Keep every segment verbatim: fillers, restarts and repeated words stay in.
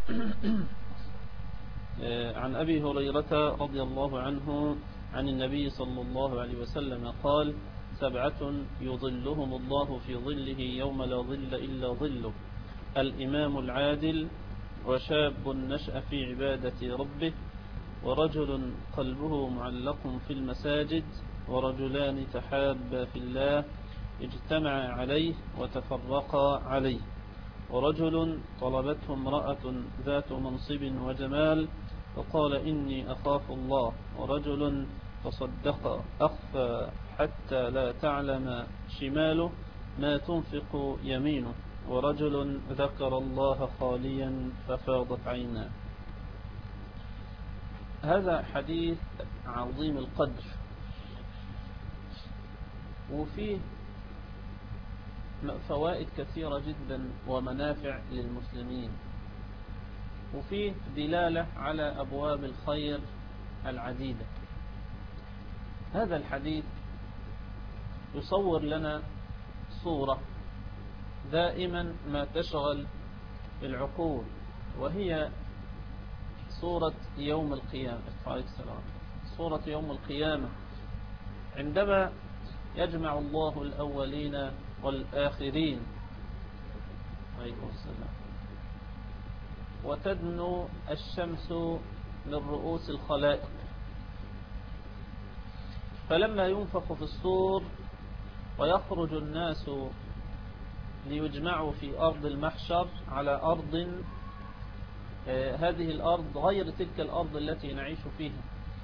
عن أبي هريرة رضي الله عنه عن النبي صلى الله عليه وسلم قال: سبعة يظلهم الله في ظله يوم لا ظل إلا ظله: الإمام العادل، وشاب نشأ في عبادة ربه، ورجل قلبه معلق في المساجد، ورجلان تحابا في الله اجتمعا عليه وتفرقا عليه، ورجل طلبته امرأة ذات منصب وجمال فقال إني أخاف الله، ورجل تصدق أخفى حتى لا تعلم شماله ما تنفق يمينه، ورجل ذكر الله خاليا ففاضت عيناه. هذا حديث عظيم القدر، وفيه فوائد كثيرة جدا ومنافع للمسلمين، وفيه دلالة على أبواب الخير العديدة. هذا الحديث يصور لنا صورة دائما ما تشغل العقول، وهي صورة يوم القيامة. صورة يوم القيامة عندما يجمع الله الأولين والآخرين عليكم السلام، وتدنو الشمس من رؤوس الخلائق، فلما ينفخ في الصور ويخرج الناس ليجمعوا في أرض المحشر على أرض آه هذه الأرض غير تلك الأرض التي نعيش فيها،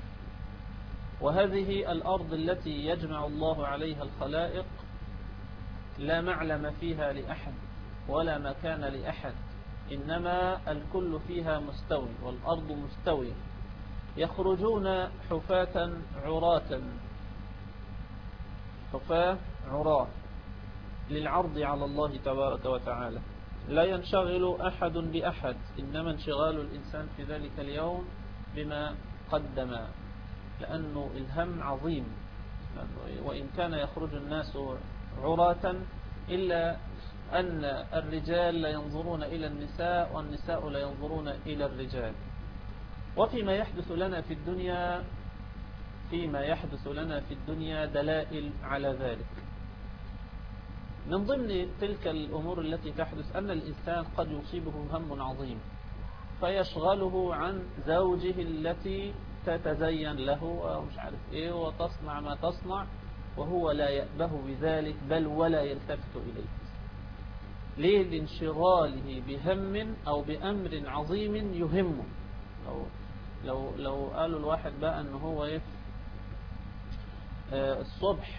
وهذه الأرض التي يجمع الله عليها الخلائق لا معلم فيها لأحد ولا مكان لأحد، إنما الكل فيها مستوي والأرض مستوية. يخرجون حفاة عراة حفاة عراة للعرض على الله تبارك وتعالى، لا ينشغل أحد بأحد، إنما انشغال الإنسان في ذلك اليوم بما قدم، لأنه الهم عظيم. وإن كان يخرج الناس عراة إلا أن الرجال لا ينظرون إلى النساء والنساء لا ينظرون إلى الرجال. وفيما يحدث لنا في الدنيا فيما يحدث لنا في الدنيا دلائل على ذلك. من ضمن تلك الأمور التي تحدث أن الإنسان قد يصيبه هم عظيم فيشغله عن زوجه التي تتزين له ومش عارف إيه وتصنع ما تصنع، وهو لا يأبه بذلك بل ولا يلتفت إليه. ليه؟ لانشغاله بهم أو بأمر عظيم يهمه. لو لو لو قالوا الواحد بقى أنه هو إيه آه الصبح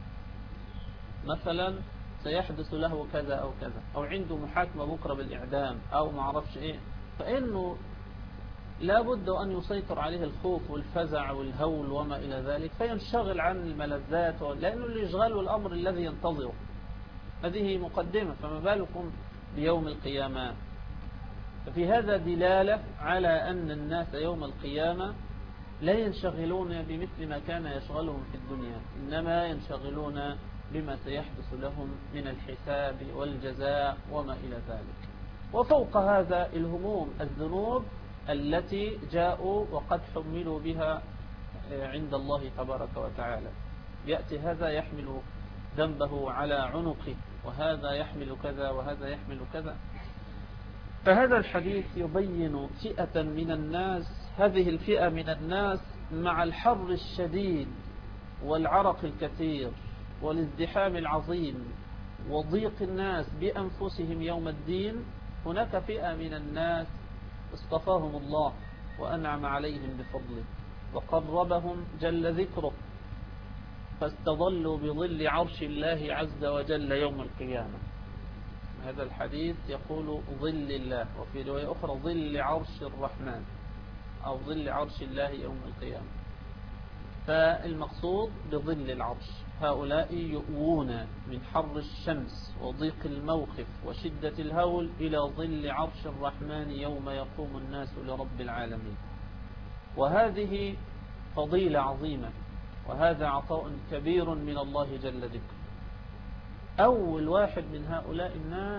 مثلا سيحدث له كذا أو كذا، أو عنده محاكمة بكرة بالإعدام أو ما عرفش إيه، فإنه لابد أن يسيطر عليه الخوف والفزع والهول وما إلى ذلك، فينشغل عن الملذات، لأنه اللي يشغله الأمر الذي ينتظره. هذه مقدمة، فما بالكم بيوم القيامة. ففي هذا دلالة على أن الناس يوم القيامة لا ينشغلون بمثل ما كان يشغلهم في الدنيا، إنما ينشغلون بما سيحدث لهم من الحساب والجزاء وما إلى ذلك. وفوق هذا الهموم الذنوب التي جاءوا وقد حملوا بها عند الله تبارك وتعالى. يأتي هذا يحمل ذنبه على عنقه، وهذا يحمل كذا وهذا يحمل كذا. فهذا الحديث يبين فئة من الناس، هذه الفئة من الناس مع الحر الشديد والعرق الكثير والازدحام العظيم وضيق الناس بأنفسهم يوم الدين، هناك فئة من الناس اصطفاهم الله وأنعم عليهم بفضله وقربهم جل ذكره، فاستظلوا بظل عرش الله عز وجل يوم القيامة. هذا الحديث يقول ظل الله، وفي رواية أخرى ظل عرش الرحمن أو ظل عرش الله يوم القيامة. فالمقصود بظل العرش هؤلاء يؤوون من حر الشمس وضيق الموقف وشدة الهول إلى ظل عرش الرحمن يوم يقوم الناس لرب العالمين. وهذه فضيلة عظيمة، وهذا عطاء كبير من الله جل ذكره. أول واحد من هؤلاء الناس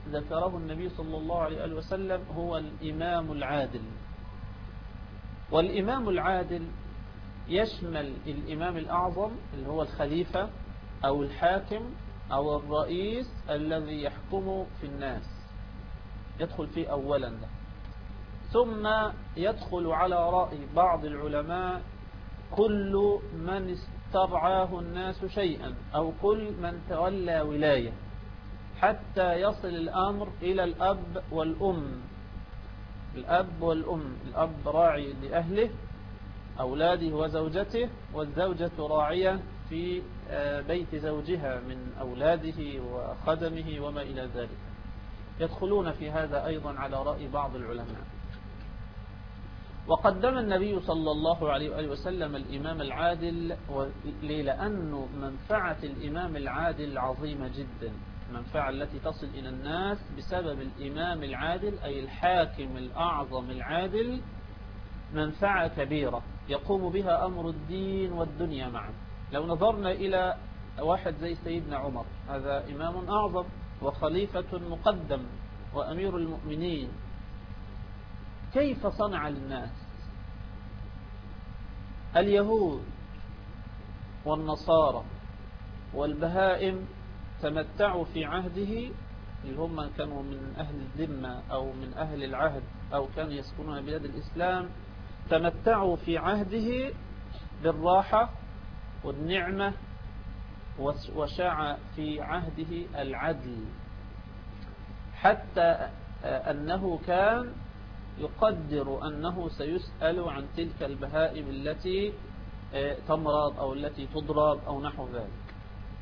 ذكره النبي صلى الله عليه وسلم هو الإمام العادل. والإمام العادل يشمل الإمام الأعظم اللي هو الخليفة أو الحاكم أو الرئيس الذي يحكم في الناس، يدخل فيه أولا ده. ثم يدخل على رأي بعض العلماء كل من استرعاه الناس شيئا أو كل من تولى ولاية، حتى يصل الأمر إلى الأب والأم. الأب والأم، الأب راعي لأهله أولاده وزوجته، والزوجة راعية في بيت زوجها من أولاده وخدمه وما إلى ذلك. يدخلون في هذا أيضا على رأي بعض العلماء. وقدم النبي صلى الله عليه وآله وسلم الإمام العادل، لأن منفعة الإمام العادل عظيمة جدا، المنفعة التي تصل إلى الناس بسبب الإمام العادل أي الحاكم الأعظم العادل منفعة كبيرة يقوم بها أمر الدين والدنيا معا. لو نظرنا إلى واحد زي سيدنا عمر، هذا إمام أعظم وخليفة مقدم وأمير المؤمنين، كيف صنع للناس؟ اليهود والنصارى والبهائم تمتعوا في عهده، اللي هم كانوا من أهل الذمة أو من أهل العهد أو كانوا يسكنون بلاد الإسلام، تمتعوا في عهده بالراحة والنعمة، وشاع في عهده العدل، حتى أنه كان يقدر أنه سيسأل عن تلك البهائم التي تمرض أو التي تضرب أو نحو ذلك.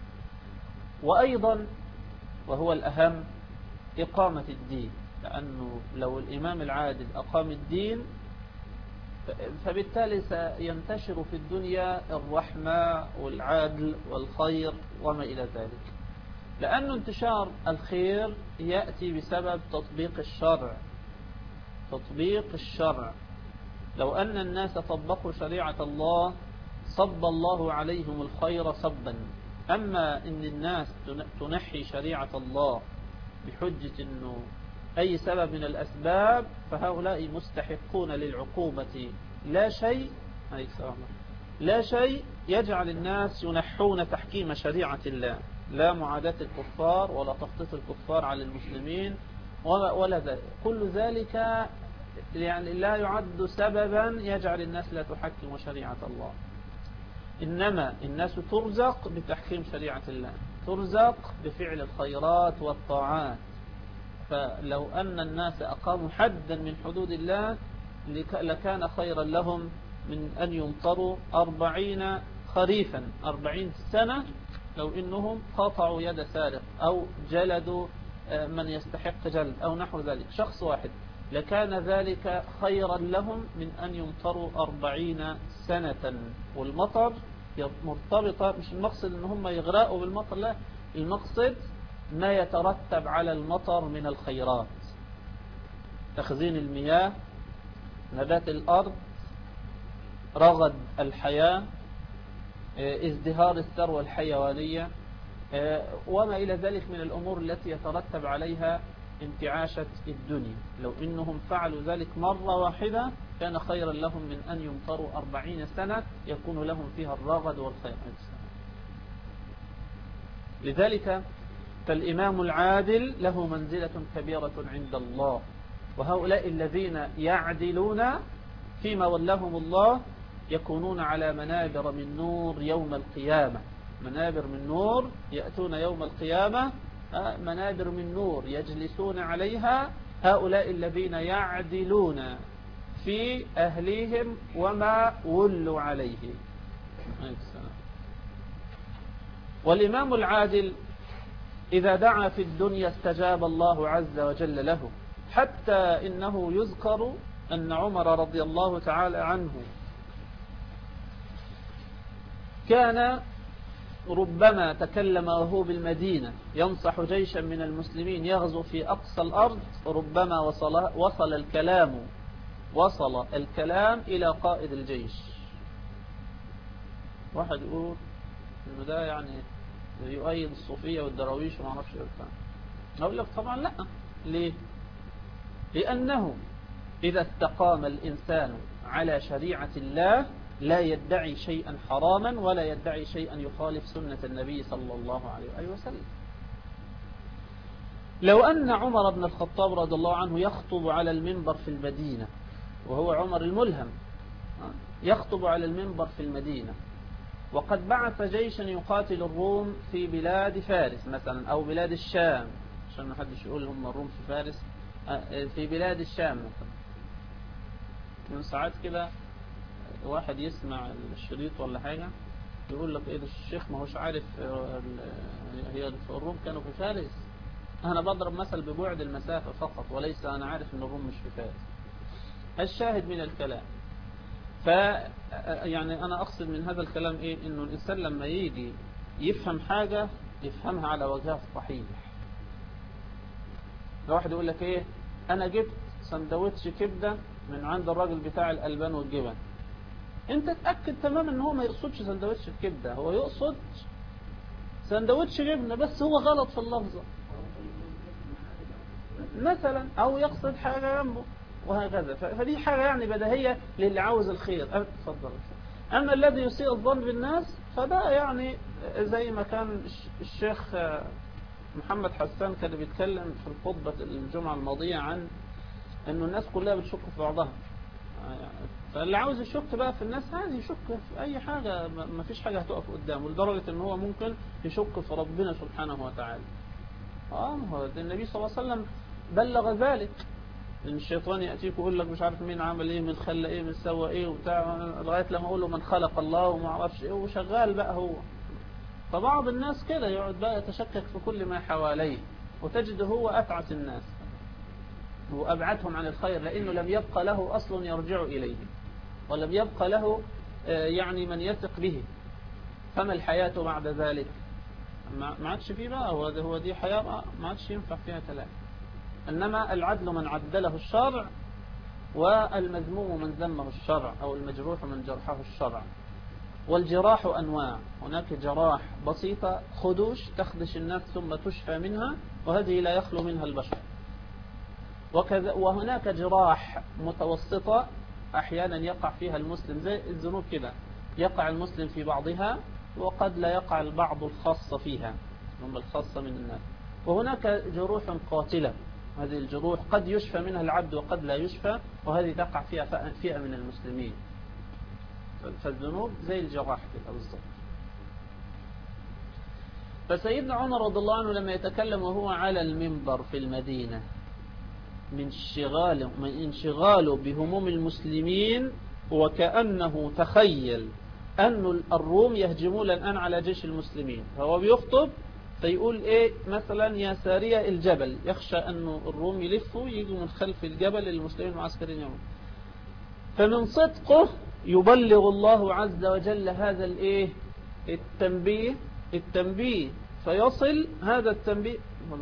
وأيضا وهو الأهم إقامة الدين، لأنه لو الإمام العادل أقام الدين فبالتالي سينتشر في الدنيا الرحمة والعدل والخير وما إلى ذلك، لأن انتشار الخير يأتي بسبب تطبيق الشرع. تطبيق الشرع، لو أن الناس طبقوا شريعة الله صب الله عليهم الخير صبا. أما إن الناس تنحي شريعة الله بحجة أنه أي سبب من الأسباب، فهؤلاء مستحقون للعقوبة. لا شيء لا شيء يجعل الناس ينحون تحكيم شريعة الله، لا معاداة الكفار ولا تخطيط الكفار على المسلمين ولا ذلك. كل ذلك يعني لا يعد سببا يجعل الناس لا تحكم شريعة الله. إنما الناس ترزق بتحكيم شريعة الله، ترزق بفعل الخيرات والطاعات. فلو أن الناس أقاموا حدا من حدود الله لكان خيرا لهم من أن يمطروا أربعين خريفا، أربعين سنة، لو إنهم قطعوا يد سارق أو جلدوا من يستحق جلد أو نحو ذلك، شخص واحد، لكان ذلك خيرا لهم من أن يمطروا أربعين سنة. والمطر مرتبطة، مش المقصد أن هم يغرقوا بالمطر، لا، المقصد ما يترتب على المطر من الخيرات: تخزين المياه، نبات الأرض، رغد الحياة، ازدهار الثروة الحيوانية، وما إلى ذلك من الأمور التي يترتب عليها انتعاشة الدنيا. لو إنهم فعلوا ذلك مرة واحدة كان خيرا لهم من أن يمطروا أربعين سنة يكون لهم فيها الرغد والخير. لذلك فالإمام العادل له منزلة كبيرة عند الله. وهؤلاء الذين يعدلون فيما ولاهم الله يكونون على منابر من نور يوم القيامة. منابر من نور يأتون يوم القيامة، منابر من نور يجلسون عليها هؤلاء الذين يعدلون في أهليهم وما ولوا عليه. والإمام العادل إذا دعا في الدنيا استجاب الله عز وجل له، حتى إنه يذكر أن عمر رضي الله تعالى عنه كان ربما تكلم وهو بالمدينة ينصح جيشا من المسلمين يغزو في أقصى الأرض، ربما وصل, وصل الكلام وصل الكلام إلى قائد الجيش. واحد يقول إنه ده يعني يؤيد الصوفية والدراويش وما نعرفش يرفع. أقول لك طبعا لا. ليه؟ لأنه إذا استقام الإنسان على شريعة الله لا يدعي شيئا حراما ولا يدعي شيئا يخالف سنة النبي صلى الله عليه وسلم. لو أن عمر بن الخطاب رضي الله عنه يخطب على المنبر في المدينة، وهو عمر الملهم يخطب على المنبر في المدينة، وقد بعث جيشا يقاتل الروم في بلاد فارس مثلا أو بلاد الشام، عشان ما حدش يقول هم الروم في فارس، في بلاد الشام مثلا. من ساعات كده واحد يسمع الشريط ولا حاجة يقول لك ايه ده الشيخ ما هوش عارف هي الروم كانوا في فارس. انا بضرب مثل ببعد المسافة فقط، وليس انا عارف ان الروم مش في فارس. الشاهد من الكلام، ف يعني انا اقصد من هذا الكلام ايه؟ انه الانسان لما يجي يفهم حاجة يفهمها على وجهها الصحيح. لو واحد يقول لك ايه انا جبت سندوتش كبدة من عند الراجل بتاع الألبان والجبن، انت تأكد تماما ان هو ما يقصدش سندوتش الكبدة، هو يقصد سندوتش جبنة، بس هو غلط في اللفظة مثلا، او يقصد حاجة جنبه وهكذا. فدي حاجة يعني بديهية للي عاوز الخير. اتفضل. اما الذي يسيء الظن بالناس فده يعني زي ما كان الشيخ محمد حسان كان بيتكلم في الخطبة الجمعة الماضية عن انه الناس كلها بتشك في بعضها. فاللي عاوز يشك بقى في الناس عايز يشك في اي حاجة، ما فيش حاجة هتقف قدامه، لدرجة ان هو ممكن يشك في ربنا سبحانه وتعالى. اه هو النبي صلى الله عليه وسلم بلغ ذلك، ان الشيطان يأتيك ويقول لك مش عارف مين عمل ايه، من خلى ايه، من سوى ايه وبتاع، لغاية لما اقول له من خلق الله وما اعرفش ايه، وشغال بقى هو. فبعض الناس كده يقعد بقى يتشكك في كل ما حواليه، وتجد هو أتعس الناس وأبعدهم عن الخير، لأنه لم يبقى له أصل يرجع إليه، ولم يبقى له يعني من يثق به. فما الحياة بعد ذلك؟ ما عادش فيه بقى، هو دي حياة ما عادش ينفع فيها كلام. إنما العدل من عدله الشرع، والمذموم من ذمه الشرع، أو المجروح من جرحه الشرع. والجراح أنواع، هناك جراح بسيطة خدوش تخدش الناس ثم تشفى منها، وهذه لا يخلو منها البشر. وكذا وهناك جراح متوسطة أحيانا يقع فيها المسلم زي الذنوب كده، يقع المسلم في بعضها وقد لا يقع البعض الخاصة فيها، هم الخاصة من الناس. وهناك جروح قاتلة، هذه الجروح قد يشفى منها العبد وقد لا يشفى، وهذه تقع فيها فئة من المسلمين. فالذنوب زي الجراح كده بالضبط. فسيدنا عمر رضي الله عنه لما يتكلم وهو على المنبر في المدينة من انشغاله من انشغاله بهموم المسلمين، وكأنه تخيل أن الروم يهجمون الآن على جيش المسلمين، فهو بيخطب فيقول إيه مثلا يا سارية الجبل، يخشى أن الروم يلفوا يجوا من خلف الجبل المسلمين معسكرين يوم. فمن صدقه يبلغ الله عز وجل هذا الايه التنبيه التنبيه فيصل هذا التنبيه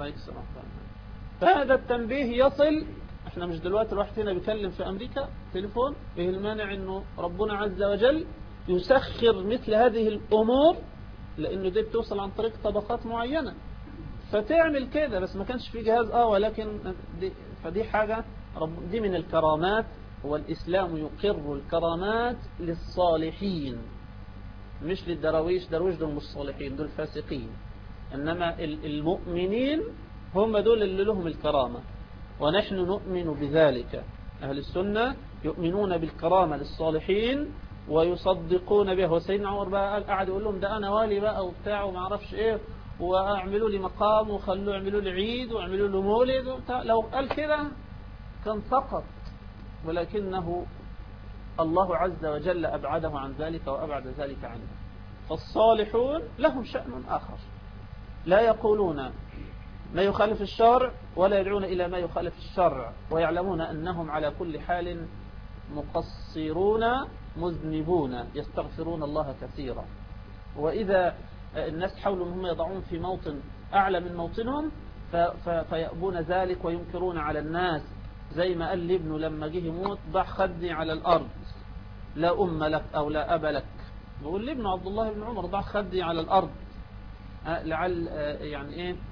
فهذا التنبيه يصل. احنا مش دلوقتي الواحد هنا بيكلم في امريكا تليفون، ايه المانع انه ربنا عز وجل يسخر مثل هذه الامور، لانه دي بتوصل عن طريق طبقات معينة فتعمل كده، بس ما كانش في جهاز اه ولكن دي فدي حاجة رب دي من الكرامات. والإسلام يقر الكرامات للصالحين مش للدراويش، درويش دول مش صالحين، دول فاسقين، إنما المؤمنين هم دول اللي لهم الكرامة، ونحن نؤمن بذلك. أهل السنة يؤمنون بالكرامة للصالحين ويصدقون بها. وسيدنا عمر بقى قاعد يقول لهم ده أنا والي بقى وبتاع وما اعرفش إيه، واعملوا لي مقام وخلوا يعملوا لي عيد واعملوا له مولد وبتاع. لو قال كده كان سقط، ولكنه الله عز وجل أبعده عن ذلك وأبعد ذلك عنه. فالصالحون لهم شأن آخر، لا يقولون ما يخالف الشرع ولا يدعون إلى ما يخالف الشرع، ويعلمون أنهم على كل حال مقصرون مذنبون يستغفرون الله كثيرا. وإذا الناس حاولوا هم يضعون في موطن أعلى من موطنهم فيأبون ذلك وينكرون على الناس، زي ما قال لابنه لما جه يموت ضع خدي على الأرض لا أم لك أو لا أب لك. بقول لابنه عبد الله بن عمر ضع خدي على الأرض لعل يعني إيه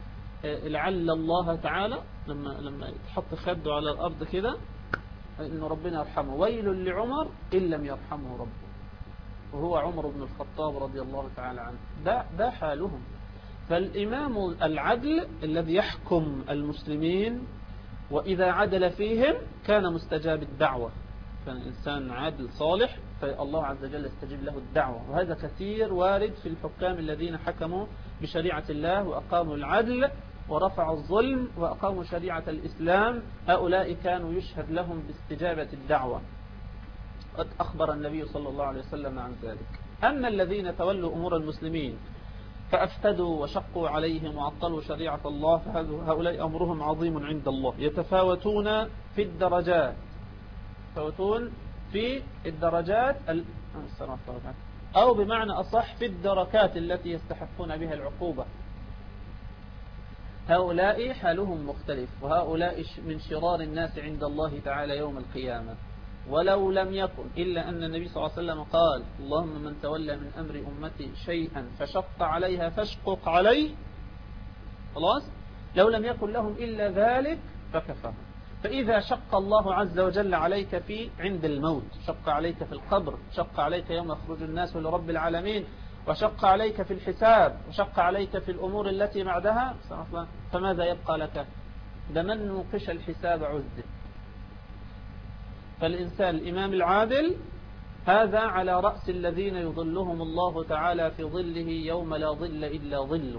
لعل الله تعالى لما لما تحط خده على الأرض كده إن ربنا يرحمه، ويل لعمر إن لم يرحمه ربه، وهو عمر بن الخطاب رضي الله تعالى عنه. ده ده حالهم. فالإمام العدل الذي يحكم المسلمين وإذا عدل فيهم كان مستجاب الدعوة، كان إنسان عادل صالح فالله عز وجل يستجيب له الدعوة. وهذا كثير وارد في الحكام الذين حكموا بشريعة الله وأقاموا العدل ورفعوا الظلم وأقاموا شريعة الإسلام، هؤلاء كانوا يشهد لهم باستجابة الدعوة. قد أخبر النبي صلى الله عليه وسلم عن ذلك. أما الذين تولوا أمور المسلمين فأفسدوا وشقوا عليهم وعطلوا شريعة الله فهؤلاء أمرهم عظيم عند الله، يتفاوتون في الدرجات، يتفاوتون في الدرجات أو بمعنى أصح في الدركات التي يستحقون بها العقوبة. هؤلاء حالهم مختلف، وهؤلاء من شرار الناس عند الله تعالى يوم القيامة. ولو لم يكن إلا أن النبي صلى الله عليه وسلم قال اللهم من تولى من أمر أمتي شيئا فشق عليها فاشقق عليه، خلاص، لو لم يكن لهم إلا ذلك فكفى. فإذا شق الله عز وجل عليك في عند الموت، شق عليك في القبر، شق عليك يوم يخرج الناس لرب العالمين، وشق عليك في الحساب، وشق عليك في الأمور التي بعدها، فماذا يبقى لك؟ لمن نوقش الحساب عذب. فالإنسان الإمام العادل هذا على رأس الذين يظلهم الله تعالى في ظله يوم لا ظل إلا ظله.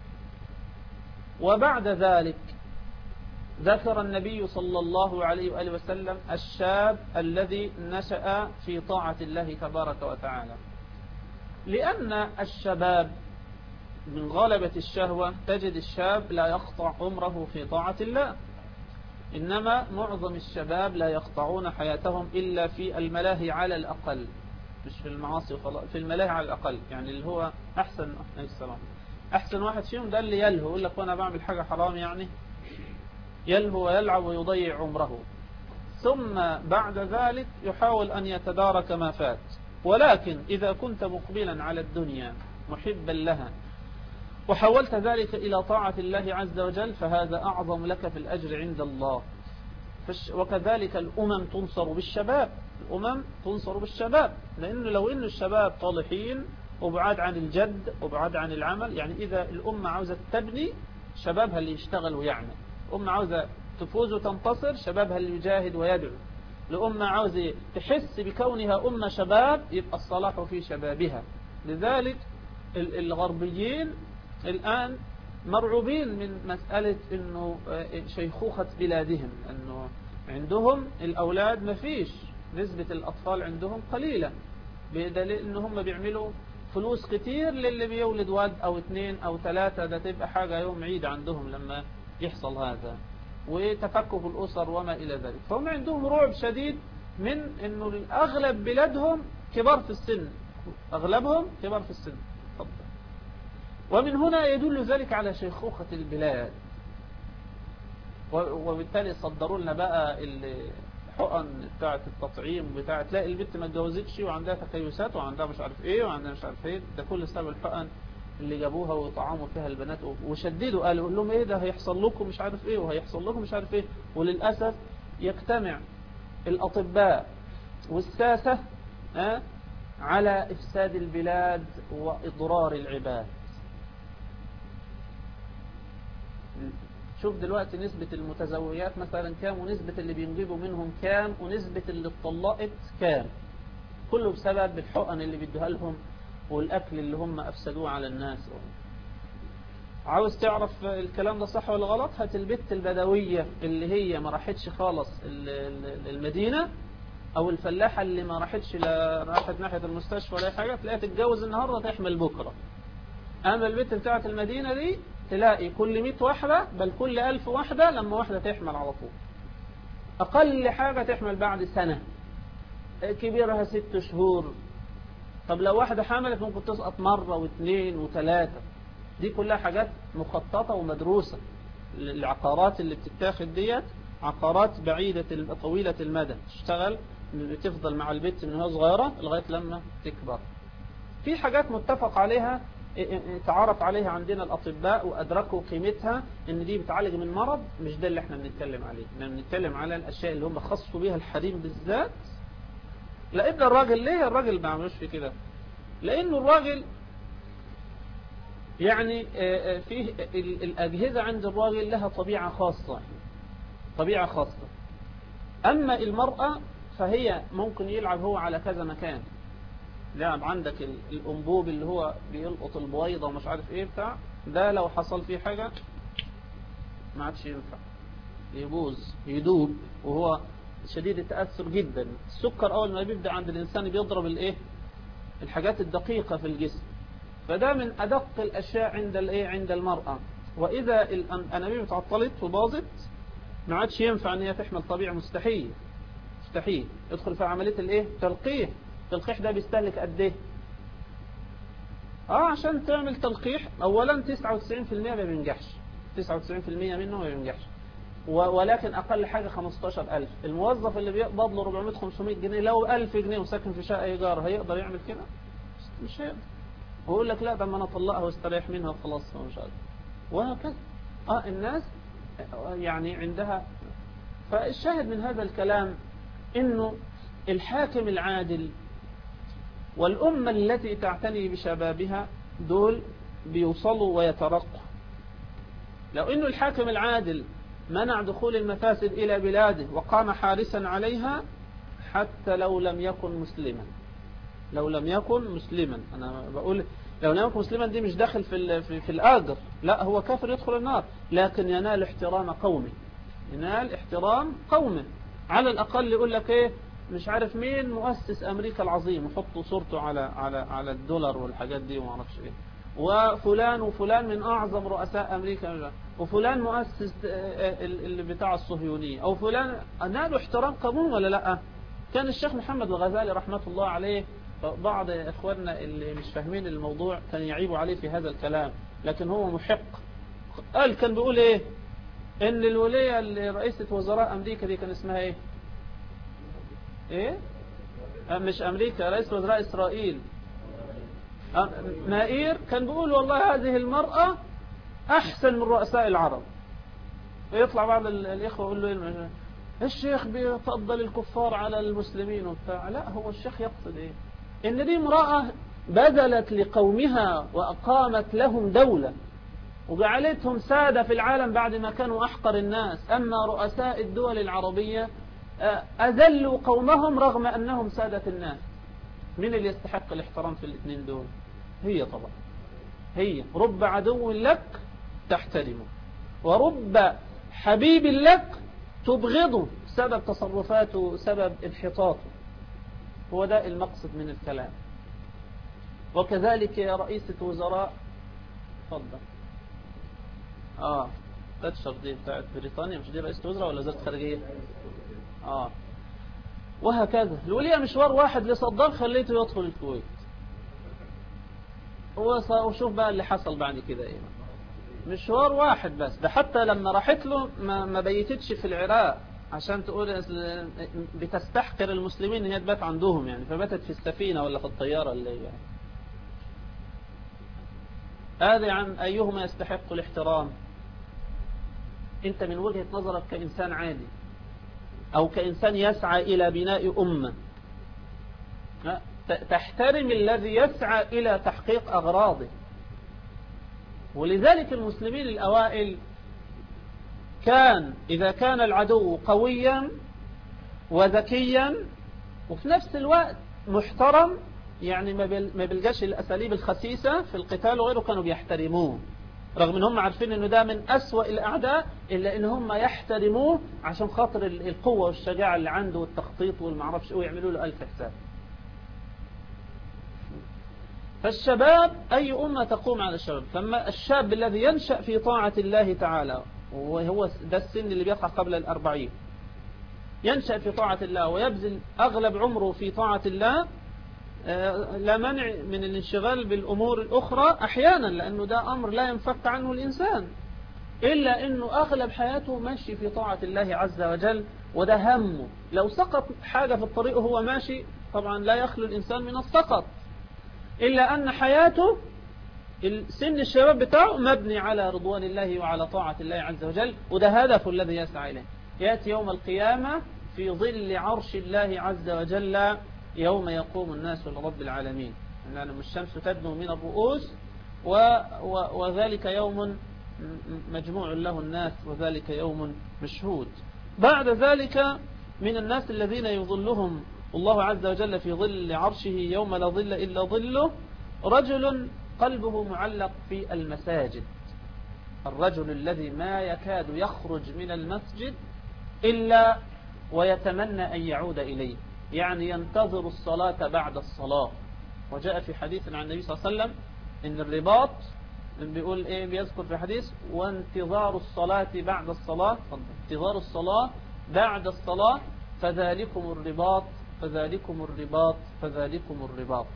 وبعد ذلك ذكر النبي صلى الله عليه وآله وسلم الشاب الذي نشأ في طاعة الله تبارك وتعالى، لأن الشباب من غلبة الشهوة تجد الشاب لا يقطع عمره في طاعة الله، إنما معظم الشباب لا يقطعون حياتهم إلا في الملاهي على الأقل، مش في المعاصي، في الملاهي على الأقل. يعني اللي هو أحسن السلام أحسن واحد فيهم ده اللي يلهو، يقول لك وأنا بعمل حاجة حرام، يعني يلهو ويلعب ويضيع عمره، ثم بعد ذلك يحاول أن يتدارك ما فات. ولكن إذا كنت مقبلا على الدنيا محبا لها وحولت ذلك إلى طاعة الله عز وجل فهذا أعظم لك في الأجر عند الله. وكذلك الأمم تنصر بالشباب، الأمم تنصر بالشباب، لأنه لو إن الشباب طالحين وبعاد عن الجد وبعاد عن العمل، يعني إذا الأمة عاوزة تبني شبابها اللي يشتغل ويعمل، الأمة عاوزة تفوز وتنتصر شبابها اللي يجاهد ويدعو، الأمة عاوزة تحس بكونها أمة شباب يبقى الصلاح في شبابها. لذلك الغربيين الآن مرعوبين من مسألة إنه شيخوخة بلادهم، إنه عندهم الأولاد ما فيش، نسبة الأطفال عندهم قليلة، بدليل إنهم بيعملوا فلوس كتير للي بيولد واد أو اثنين أو ثلاثة، ده تبقى حاجة يوم عيد عندهم لما يحصل هذا، وتفكك الأسر وما إلى ذلك. فهم عندهم رعب شديد من إنه الأغلب بلادهم كبار في السن، أغلبهم كبار في السن. ومن هنا يدل ذلك على شيخوخة البلاد، وبالتالي صدروا لنا بقى الحقن بتاعة التطعيم بتاعة، تلاقي البنت ما اتجوزتش وعندها تكيسات وعندها مش عارف ايه وعندها مش عارف ايه، ده كل سبب الحقن اللي جابوها وطعموا فيها البنات وشددوا، قالوا لهم ايه ده هيحصل لكم مش عارف ايه وهيحصل لكم مش عارف ايه. وللأسف يجتمع الأطباء والساسة على إفساد البلاد وإضرار العباد. شوف دلوقتي نسبة المتزوجات مثلا كام، ونسبة اللي بينجبوا منهم كام، ونسبة اللي اتطلقت كام، كله بسبب الحقن اللي بيدوها لهم والأكل اللي هم أفسدوه على الناس. عاوز تعرف الكلام ده صح ولا غلط؟ هات البت البدوية اللي هي ما راحتش خالص المدينة، أو الفلاحة اللي ما راحتش لا راحت ناحية المستشفى ولا حاجة، تلاقيها تتجوز النهاردة تحمل بكرة. أما البت بتاعة المدينة دي تلاقي كل مئة واحدة بل كل ألف واحدة لما واحدة تحمل على طول، أقل حاجة تحمل بعد سنة، كبيرها ست شهور. طب لو واحدة حملت ممكن تسقط مرة واثنين وثلاثة. دي كلها حاجات مخططة ومدروسة. العقارات اللي بتتاخد ديت عقارات بعيدة طويلة المدى، تشتغل تفضل مع البيت من هي صغيرة لغاية لما تكبر. في حاجات متفق عليها تعرف عليها عندنا الأطباء وأدركوا قيمتها إن دي بتعالج من مرض، مش ده اللي احنا بنتكلم عليه. احنا بنتكلم على الأشياء اللي هم خصوا بيها الحريم بالذات. لأن الراجل ليه الراجل ما عملوش في كده؟ لأنه الراجل يعني فيه الأجهزة عند الراجل لها طبيعة خاصة، طبيعة خاصة. أما المرأة فهي ممكن يلعب هو على كذا مكان. لعب عندك الأنبوب اللي هو بيلقط البويضة ومش عارف ايه بتاع ده، لو حصل فيه حاجة ما عادش ينفع، يبوظ يدوب، وهو شديد التأثر جدا. السكر أول ما بيبدأ عند الإنسان بيضرب الايه الحاجات الدقيقة في الجسم، فده من أدق الأشياء عند الايه عند المرأة. وإذا الأنابيب اتعطلت وباظت ما عادش ينفع ان هي تحمل طبيعي، مستحيل مستحيل. يدخل في عملية الايه تلقيح. التلقيح ده بيستهلك قد ايه؟ اه عشان تعمل تلقيح اولا تسعة وتسعين بالمئة ما بينجحش، تسعة وتسعين بالمئة منه ما بينجحش، ولكن اقل حاجة خمستاشر ألف. الموظف اللي بيقبض له أربعمائة خمسمائة جنيه لو ألف جنيه وساكن في شقة ايجار هيقدر يعمل كده؟ مش هيقدر. ويقول لك لا ده ما انا اطلقها واستريح منها وخلاص مش عارف، وهكذا. اه الناس يعني عندها. فالشاهد من هذا الكلام انه الحاكم العادل والأمة التي تعتني بشبابها دول بيوصلوا ويترقوا. لو انه الحاكم العادل منع دخول المفاسد الى بلاده وقام حارسا عليها حتى لو لم يكن مسلما، لو لم يكن مسلما، انا بقول لو لم يكن مسلما دي مش داخل في في, في الآجر، لا هو كافر يدخل النار، لكن ينال احترام قومه، ينال احترام قومه. على الأقل يقول لك ايه مش عارف مين مؤسس أمريكا العظيم وحطوا صورته على على على الدولار والحاجات دي وما اعرفش ايه، وفلان وفلان من أعظم رؤساء أمريكا، وفلان مؤسس اللي بتاع الصهيونية، أو فلان نالوا احترام قانون ولا لا؟ كان الشيخ محمد الغزالي رحمة الله عليه، بعض إخواننا اللي مش فاهمين الموضوع كان يعيبوا عليه في هذا الكلام، لكن هو محق. قال كان بيقول ايه ان الولية اللي رئيسة وزراء أمريكا دي كان اسمها ايه ايه مش أمريكا، رئيس وزراء إسرائيل مائير، كان بيقول والله هذه المرأة أحسن من رؤساء العرب. ويطلع بعض الإخوة يقول له الشيخ بيفضل الكفار على المسلمين وبتاع. لا هو الشيخ يقصد إيه إن دي امرأة بذلت لقومها وأقامت لهم دولة وجعلتهم سادة في العالم بعد ما كانوا أحقر الناس. أما رؤساء الدول العربية أذلوا قومهم رغم أنهم سادة الناس. من اللي يستحق الاحترام في الاثنين دول؟ هي طبعا، هي رب عدو لك تحترمه، ورب حبيب لك تبغضه سبب تصرفاته سبب انحطاطه. هو ده المقصد من الكلام. وكذلك يا رئيسة وزراء تفضل اه تاتشر دي بتاعت بريطانيا، مش دي رئيسة وزراء ولا وزارة خارجية؟ اه وهكذا. الولية مشوار واحد لصدام خليته يدخل الكويت، وشوف بقى اللي حصل بعد كده ايه. مشوار واحد بس، ده حتى لما راحت له ما, ما بيتتش في العراق عشان تقول بتستحقر المسلمين ان هي تبات عندهم يعني، فباتت في السفينة ولا في الطيارة اللي يعني. هذا عن أيهما يستحق الاحترام؟ انت من وجهة نظرك كإنسان عادي أو كإنسان يسعى إلى بناء أمة تحترم الذي يسعى إلى تحقيق أغراضه. ولذلك المسلمين الأوائل كان إذا كان العدو قويا وذكيا وفي نفس الوقت محترم، يعني ما بيلجاش الأساليب الخسيسة في القتال وغيره، كانوا بيحترموه رغم ان هم عارفين انه ده من أسوأ الأعداء، إلا ان هم يحترموه عشان خاطر القوة والشجاعة اللي عنده والتخطيط والمعرفش ايه، ويعملوا له ألف حساب. فالشباب أي أمة تقوم على الشباب. فما الشاب الذي ينشأ في طاعة الله تعالى، وهو ده السن اللي بيقع قبل الأربعين، ينشأ في طاعة الله ويبذل أغلب عمره في طاعة الله، لا منع من الانشغال بالأمور الأخرى أحيانا، لأنه ده أمر لا ينفك عنه الإنسان، إلا أنه أغلب حياته ماشي في طاعة الله عز وجل، وده همه. لو سقط حاجة في الطريق وهو ماشي طبعا لا يخلو الإنسان من السقط، إلا أن حياته سن الشباب بتاعه مبني على رضوان الله وعلى طاعة الله عز وجل، وده هدف الذي يسعى إليه. يأتي يوم القيامة في ظل عرش الله عز وجل يوم يقوم الناس لرب العالمين، لأن الشمس تدنو من الرؤوس، و و وذلك يوم مجموع له الناس، وذلك يوم مشهود. بعد ذلك من الناس الذين يظلهم الله عز وجل في ظل عرشه يوم لا ظل إلا ظله رجل قلبه معلق في المساجد. الرجل الذي ما يكاد يخرج من المسجد إلا ويتمنى أن يعود إليه، يعني ينتظر الصلاة بعد الصلاة. وجاء في حديث عن النبي صلى الله عليه وسلم إن الرباط بيقول إيه، بيذكر في حديث وانتظار الصلاة بعد الصلاة، انتظار الصلاة بعد الصلاة فذلكم الرباط فذلكم الرباط فذلكم الرباط.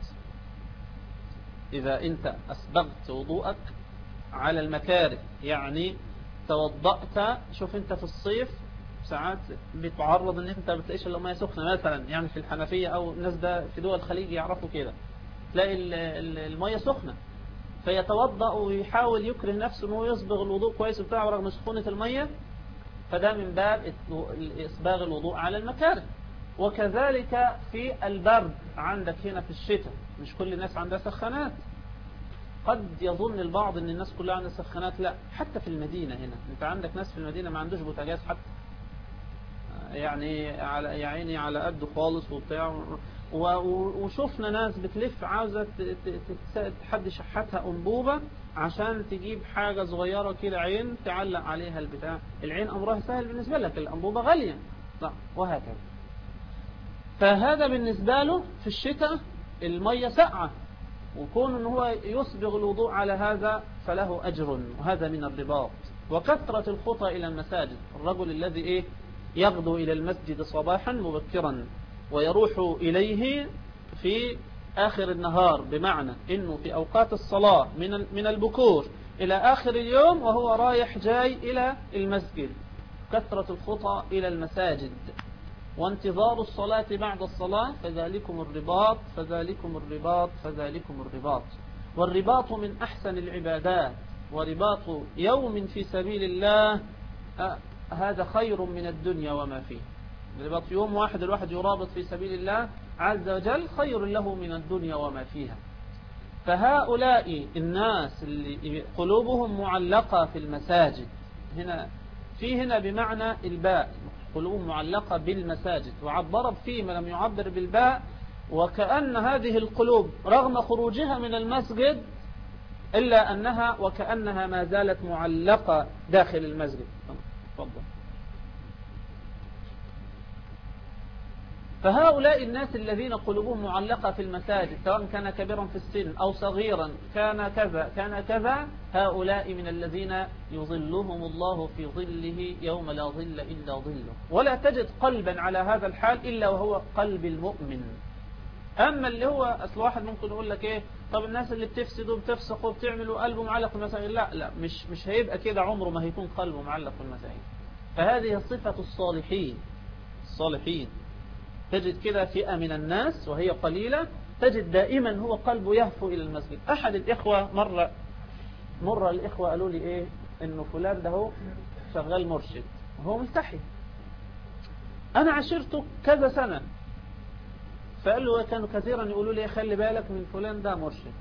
إذا أنت أسبغت وضوءك على المكاره، يعني توضأت، شوف أنت في الصيف ساعات بتعرض ان انت بتلاقيش الا ميه سخنه مثلا، يعني في الحنفيه او الناس ده في دول الخليج يعرفوا كده، تلاقي الميه سخنه فيتوضأ ويحاول يكره نفسه انه يصبغ الوضوء كويس بتاعه رغم سخونه الميه، فده من باب إصباغ الوضوء على المكاره. وكذلك في البرد عندك هنا في الشتاء، مش كل الناس عندها سخانات. قد يظن البعض ان الناس كلها عندها سخانات، لا، حتى في المدينة هنا انت عندك ناس في المدينة ما عندوش بوتاجاز حتى، يعني على يعني على قده خالص وبتاع. وشوفنا ناس بتلف عاوزة حد شحتها أنبوبة عشان تجيب حاجة صغيرة كده عين تعلق عليها البتاع. العين أمرها سهل بالنسبة لك، الأنبوبة غالية، لا، وهكذا. فهذا بالنسبة له في الشتاء المية ساقعة، وكون أنه هو يصبغ الوضوء على هذا فله أجر، وهذا من الرباط. وكثرة الخطى إلى المساجد، الرجل الذي إيه يغدو إلى المسجد صباحا مبكرا ويروح إليه في آخر النهار، بمعنى أنه في أوقات الصلاة من من البكور إلى آخر اليوم وهو رايح جاي إلى المسجد. كثرة الخطى إلى المساجد وانتظار الصلاة بعد الصلاة فذلكم الرباط فذلكم الرباط فذلكم الرباط. والرباط من أحسن العبادات، ورباط يوم في سبيل الله آه هذا خير من الدنيا وما فيه. رباط يوم واحد الواحد يرابط في سبيل الله عز وجل خير له من الدنيا وما فيها. فهؤلاء الناس اللي قلوبهم معلقة في المساجد، هنا في هنا بمعنى الباء، قلوبهم معلقة بالمساجد، وعبر فيه ما لم يعبر بالباء، وكأن هذه القلوب رغم خروجها من المسجد إلا أنها وكأنها ما زالت معلقة داخل المسجد. تفضل. فهؤلاء الناس الذين قلوبهم معلقة في المساجد، سواء كان كبيرا في السن أو صغيرا كان كذا كان كذا، هؤلاء من الذين يظلهم الله في ظله يوم لا ظل إلا ظله. ولا تجد قلبا على هذا الحال إلا وهو قلب المؤمن. أما اللي هو أصل واحد ممكن يقول لك إيه، طب الناس اللي بتفسد وبتفسق وبتعمل وقلبه معلق في المساجد، لا لا، مش مش هيبقى كده، عمره ما هيكون قلبه معلق في المساجد. فهذه صفة الصالحين. الصالحين تجد كده فئة من الناس وهي قليلة، تجد دائما هو قلبه يهفو إلى المسجد. أحد الإخوة مرة مرة الإخوة قالوا لي إيه، إنه فلان ده هو شغال مرشد وهو ملتحي، أنا عشرته كذا سنة، فقال له كانوا كثيرا يقولوا لي خلي بالك من فلان ده مرشد.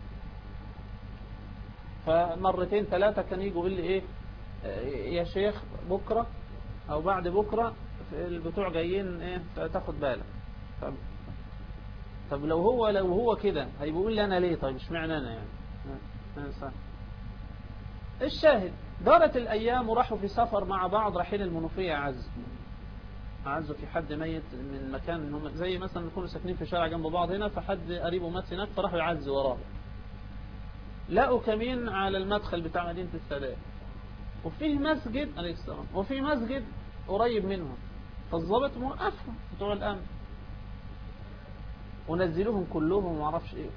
فمرتين ثلاثة كان يجوا يقول لي إيه يا شيخ بكرة أو بعد بكرة البتوع جايين إيه تاخد بالك. طب, طب لو هو لو هو كده هيقول لي أنا ليه؟ طيب اشمعنى أنا يعني؟ أنا الشاهد دارت الأيام وراحوا في سفر مع بعض، رايحين المنوفية عز عزوا في حد ميت من مكان، هم زي مثلا يكونوا ساكنين في شارع جنب بعض هنا، فحد قريبه مات هناك فراحوا يعزوا وراه. لقوا كمين على المدخل بتاع مدينة السادات، وفيه مسجد عليه السلام، وفيه مسجد قريب منهم، فالضابط موقفهم بتوع الأمن ونزلوهم كلهم وما عرفش ايه.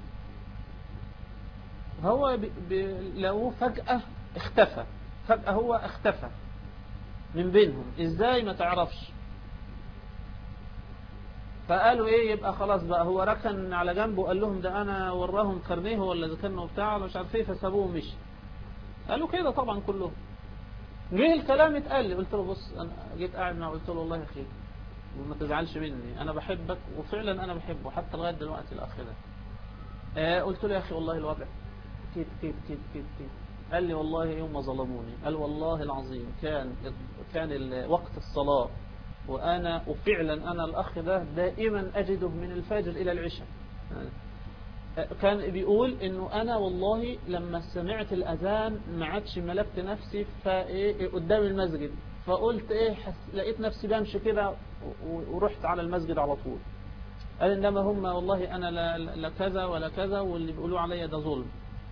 هو لقوه فجأة اختفى، فجأة هو اختفى من بينهم، ازاي ما تعرفش. فقالوا ايه يبقى خلاص بقى هو ركن على جنبه وقال لهم ده انا وراهم كارنيه ولا اذا كانوا بتاع مش عارف ايه، فسابوه ومشي. قالوا كده طبعا كلهم. جه الكلام اتقال لي، قلت له بص انا جيت قاعد معه قلت له والله يا اخي وما تزعلش مني انا بحبك وفعلا انا بحبه حتى لغايه دلوقتي الاخ ده. آه قلت له يا اخي والله الوضع كيف كيف كيف كيف كيف. قال لي والله يوم ما ظلموني قال والله العظيم كان كان وقت الصلاة وأنا وفعلا أنا الأخ ده دائما أجده من الفجر إلى العشاء. كان بيقول إنه أنا والله لما سمعت الأذان ما عادش ملكت نفسي فإيه قدام المسجد، فقلت إيه لقيت نفسي بمشي كده ورحت على المسجد على طول. قال إنما هم والله أنا لا, لا كذا ولا كذا واللي بيقولوا عليا ده ظلم.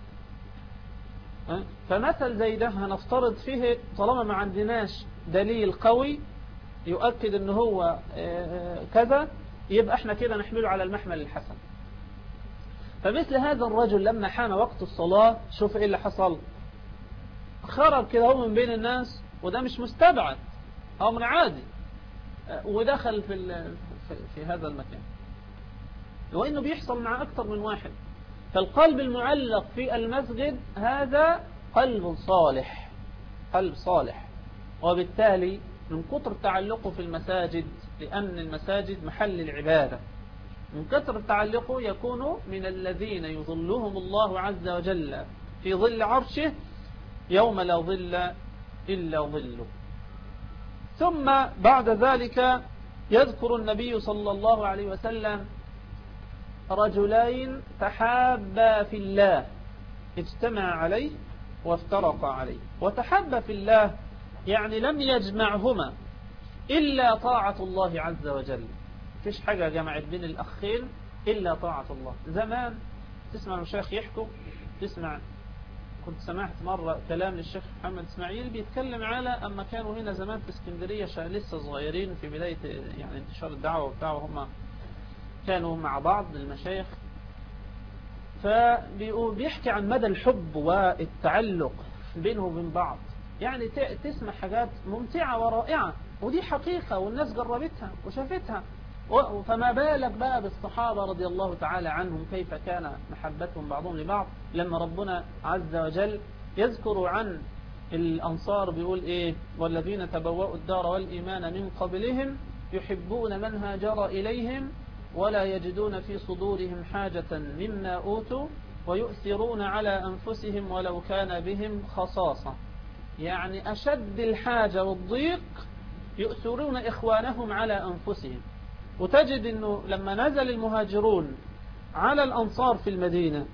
فمثل زي ده هنفترض فيه طالما ما عندناش دليل قوي يؤكد ان هو كذا يبقى احنا كده نحمله على المحمل الحسن. فمثل هذا الرجل لما حان وقت الصلاة شوف ايه اللي حصل، خرج كده هو من بين الناس وده مش مستبعد امر عادي ودخل في في هذا المكان، وانه بيحصل مع اكثر من واحد. فالقلب المعلق في المسجد هذا قلب صالح، قلب صالح، وبالتالي من كثر تعلقه في المساجد لأن المساجد محل العبادة من كثر تعلقه يكون من الذين يظلهم الله عز وجل في ظل عرشه يوم لا ظل إلا ظله. ثم بعد ذلك يذكر النبي صلى الله عليه وسلم رجلين تحابا في الله اجتمع عليه وافترقا عليه. وتحابا في الله يعني لم يجمعهما إلا طاعة الله عز وجل، فيش حاجة جمعت بين الأخين إلا طاعة الله. زمان تسمع المشايخ يحكوا، تسمع كنت سمعت مرة كلام للشيخ محمد إسماعيل بيتكلم على أما كانوا هنا زمان في اسكندرية لسه صغيرين في بداية يعني انتشار الدعوة بتاعه، هم كانوا مع بعض المشايخ، فبيحكي عن مدى الحب والتعلق بينه وبين بعض. يعني تسمع حاجات ممتعة ورائعة ودي حقيقة والناس جربتها وشافتها، فما بالك بقى بالصحابة رضي الله تعالى عنهم كيف كان محبتهم بعضهم لبعض. لما ربنا عز وجل يذكر عن الأنصار بيقول إيه والذين تبوأوا الدار والإيمان من قبلهم يحبون من هاجر إليهم ولا يجدون في صدورهم حاجة مما أوتوا ويؤثرون على أنفسهم ولو كان بهم خصاصة. يعني أشد الحاجة والضيق يؤثرون إخوانهم على أنفسهم. وتجد أنه لما نزل المهاجرون على الأنصار في المدينة،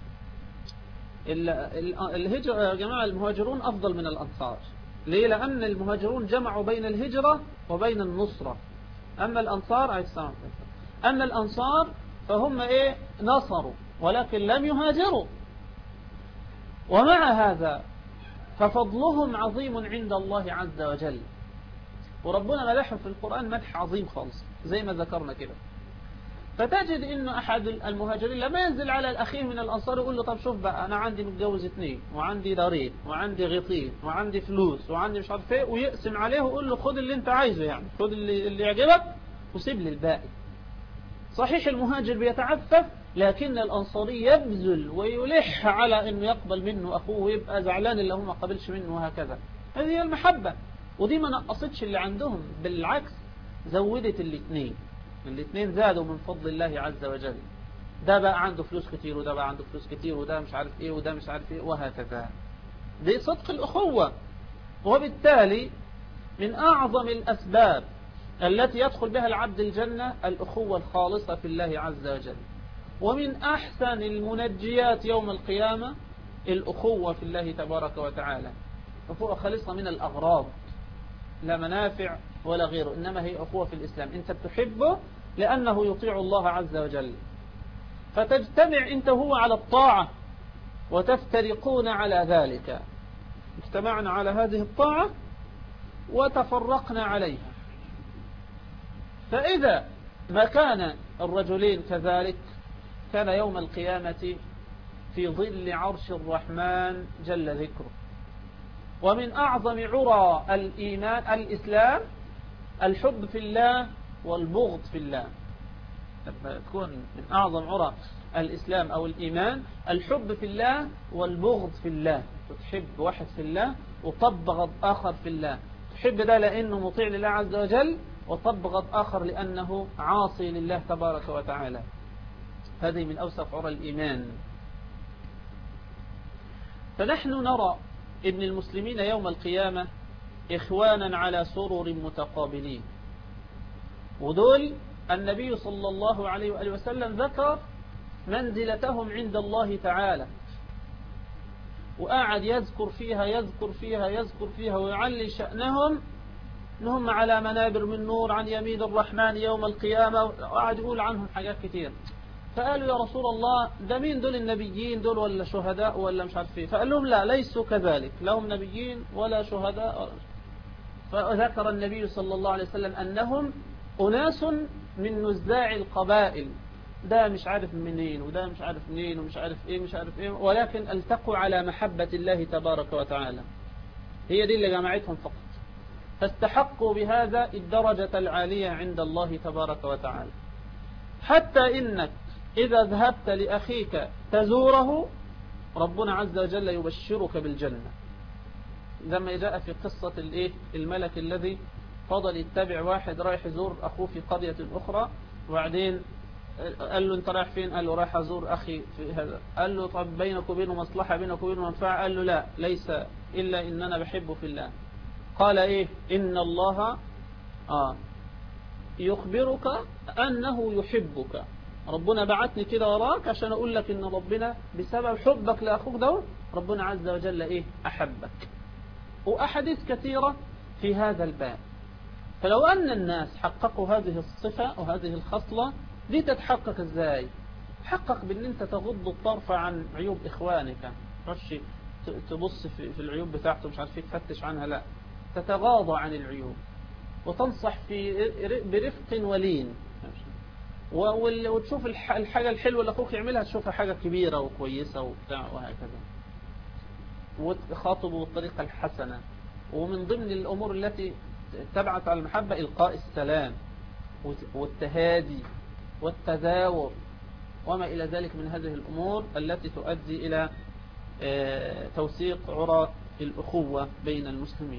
الهجرة يا جماعة المهاجرون أفضل من الأنصار. ليه؟ لأن المهاجرون جمعوا بين الهجرة وبين النصرة. أما الأنصار أما الأنصار فهم إيه نصروا ولكن لم يهاجروا. ومع هذا ففضلهم عظيم عند الله عز وجل، وربنا مدحهم في القرآن مدح عظيم خالص زي ما ذكرنا كده. فتجد انه احد المهاجرين لما ينزل على الاخير من الانصار يقول له طب شوف بقى انا عندي متجوز اثنين وعندي دارين وعندي غيطين وعندي فلوس وعندي مش عارف ايه، ويقسم عليه ويقول له خد اللي انت عايزه، يعني خد اللي, اللي يعجبك وسيب لي الباقي. صحيح المهاجر بيتعفف لكن الأنصاري يبذل ويلح على أنه يقبل منه أخوه ويبقى زعلان اللي هو ما قبلش منه وهكذا. هذه هي المحبة، ودي ما نقصتش اللي عندهم، بالعكس زودت الاثنين. الاثنين زادوا من فضل الله عز وجل. ده بقى عنده فلوس كتير وده بقى عنده فلوس كتير وده مش عارف ايه وده مش عارف ايه وهكذا. دي صدق الأخوة. وبالتالي من أعظم الأسباب التي يدخل بها العبد الجنة الأخوة الخالصة في الله عز وجل. ومن أحسن المنجيات يوم القيامة الأخوة في الله تبارك وتعالى. أخوة خالصة من الأغراض، لا منافع ولا غيره، إنما هي أخوة في الإسلام. أنت بتحبه لأنه يطيع الله عز وجل، فتجتمع أنت هو على الطاعة وتفترقون على ذلك. اجتمعنا على هذه الطاعة وتفرقنا عليها. فإذا ما كان الرجلين كذلك كان يوم القيامة في ظل عرش الرحمن جل ذكره. ومن أعظم عرى الإيمان الإسلام الحب في الله والبغض في الله. تكون من أعظم عرى الإسلام أو الإيمان الحب في الله والبغض في الله. تحب واحد في الله وتبغض آخر في الله. تحب ده لأنه مطيع لله عز وجل، وتبغض آخر لأنه عاصي لله تبارك وتعالى. هذه من أوسط عرى الإيمان. فنحن نرى إن المسلمين يوم القيامة إخوانا على سرر متقابلين، ودول النبي صلى الله عليه وآله وسلم ذكر منزلتهم عند الله تعالى، وقاعد يذكر فيها يذكر فيها يذكر فيها ويعلي شأنهم أنهم على منابر من نور عن يمين الرحمن يوم القيامة، وقاعد يقول عنهم حاجات كتير. فقالوا يا رسول الله ده مين دول؟ النبيين دول ولا شهداء ولا مش عارف ايه؟ فقال لهم لا، ليسوا كذلك، لهم نبيين ولا شهداء. فذكر النبي صلى الله عليه وسلم أنهم أناس من نزاع القبائل، ده مش عارف منين وده مش عارف منين ومش عارف ايه مش عارف ايه، ولكن التقوا على محبة الله تبارك وتعالى. هي دي اللي جمعتهم فقط، فاستحقوا بهذا الدرجة العالية عند الله تبارك وتعالى. حتى إنك إذا ذهبت لأخيك تزوره ربنا عز وجل يبشرك بالجنة، زي ما جاء في قصة الايه الملك الذي فضل يتبع واحد رايح يزور أخوه في قرية أخرى، وبعدين قال له أنت رايح فين؟ قال له رايح أزور أخي في هذا. قال له طب بينك وبينه مصلحة، بينك وبينه منفعة؟ قال له لا، ليس إلا إن أنا بحبه في الله. قال إيه؟ إن الله آه يخبرك أنه يحبك. ربنا بعتني كده وراك عشان أقول لك إن ربنا بسبب حبك لأخوك ده ربنا عز وجل إيه أحبك. وأحاديث كثيرة في هذا الباب. فلو أن الناس حققوا هذه الصفة وهذه الخصلة دي، تتحقق إزاي؟ تحقق بأن أنت تغض الطرف عن عيوب إخوانك، مش تبص في العيوب بتاعته مش عارف تفتش عنها، لا، تتغاضى عن العيوب وتنصح في برفق ولين، وتشوف الحاجة الحلوة اللي أخوك يعملها تشوفها حاجة كبيرة وكويسة وبتاع وهكذا، وتخاطبه بالطريقة الحسنة. ومن ضمن الأمور التي تبعث على المحبة إلقاء السلام والتهادي والتذاور وما إلى ذلك من هذه الأمور التي تؤدي إلى توثيق عرى الأخوة بين المسلمين.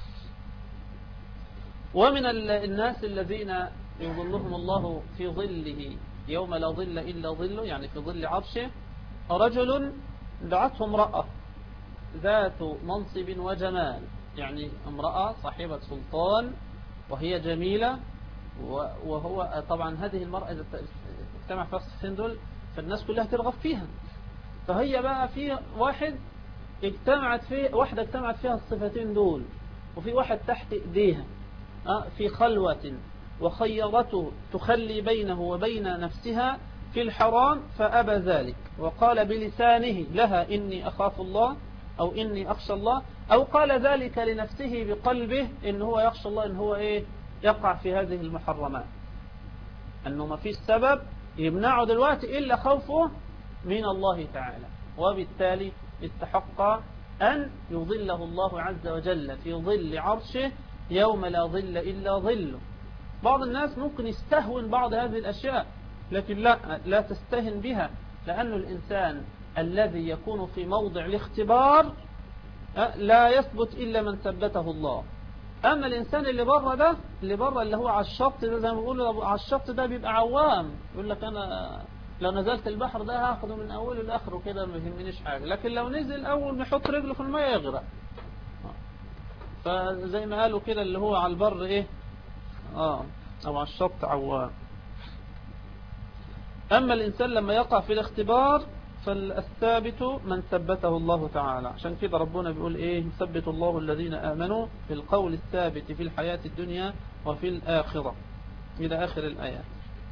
ومن الناس الذين يظلهم الله في ظله يوم لا ظل إلا ظله، يعني في ظل عرشه، رجل دعته امرأة ذات منصب وجمال، يعني امرأة صاحبة سلطان وهي جميلة، وهو طبعا هذه المرأة إذا اجتمع في الصفتين دول فالناس كلها ترغب فيها. فهي بقى في واحد اجتمعت فيه واحدة اجتمعت فيها الصفتين دول، وفي واحد تحت ايديها في خلوة، وخيرته تخلي بينه وبين نفسها في الحرام فأبى ذلك، وقال بلسانه لها إني أخاف الله أو إني أخشى الله، أو قال ذلك لنفسه بقلبه إن هو يخشى الله، إن هو إيه يقع في هذه المحرمات، أنه ما فيش سبب يمنعه دلوقتي إلا خوفه من الله تعالى، وبالتالي استحق أن يظله الله عز وجل في ظل عرشه يوم لا ظل إلا ظله. بعض الناس ممكن يستهون بعض هذه الأشياء، لكن لا لا تستهن بها، لأن الإنسان الذي يكون في موضع الاختبار لا يثبت إلا من ثبته الله. أما الإنسان اللي بره ده، اللي بره اللي هو على الشط ده، زي ما بيقولوا على الشط ده بيبقى عوام، يقول لك أنا لو نزلت البحر ده هاخده من أوله لآخره كده ما يهمنيش حاجة، لكن لو نزل أول ما يحط رجله في الماء يغرق. فزي ما قالوا كده اللي هو على البر إيه آه أو على الشط عوام. أما الإنسان لما يقع في الاختبار فالثابت من ثبته الله تعالى. عشان كده ربنا بيقول إيه يثبت الله الذين آمنوا في القول الثابت في الحياة الدنيا وفي الآخرة إلى آخر الآيات.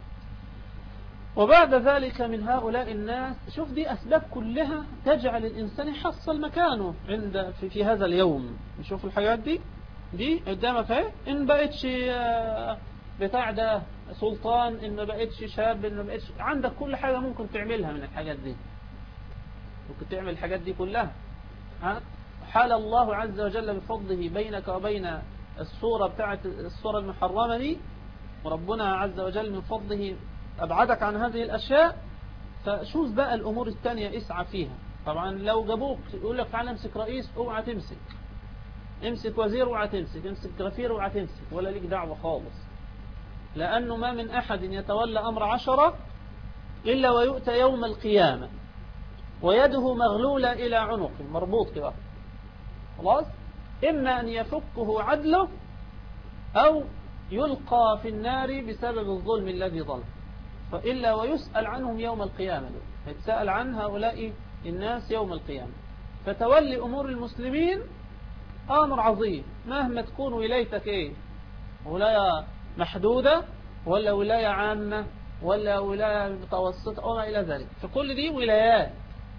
وبعد ذلك من هؤلاء الناس، شوف دي أسباب كلها تجعل الإنسان يحصل مكانه عند في, في هذا اليوم. نشوف الحاجات دي دي قدامك اهي، إن بقتش بتاع ده سلطان، إن ما بقتش شاب، إن ما بقتش عندك كل حاجة ممكن تعملها من الحاجات دي، ممكن تعمل الحاجات دي كلها. ها حال الله عز وجل بفضله بينك وبين الصورة بتاعت الصورة المحرمة دي، وربنا عز وجل من فضله أبعدك عن هذه الأشياء، فشوف بقى الأمور التانية اسعى فيها. طبعا لو جابوك يقول لك تعالى امسك رئيس، اوعى تمسك. امسك وزير اوعى تمسك، امسك غفير اوعى تمسك، ولا ليك دعوة خالص. لأنه ما من أحد يتولى أمر عشرة إلا ويؤتى يوم القيامة ويده مغلولة إلى عنقه، مربوط كده خلاص، إما أن يفكه عدله أو يلقى في النار بسبب الظلم الذي ظلم، فإلا ويسأل عنهم يوم القيامة. يتسأل عن هؤلاء الناس يوم القيامة. فتولي أمور المسلمين أمر عظيم، مهما تكون ولايتك إيه، ولاية محدودة ولا ولاية عامة ولا ولاية متوسطة أو ما إلى ذلك، فكل دي ولايات.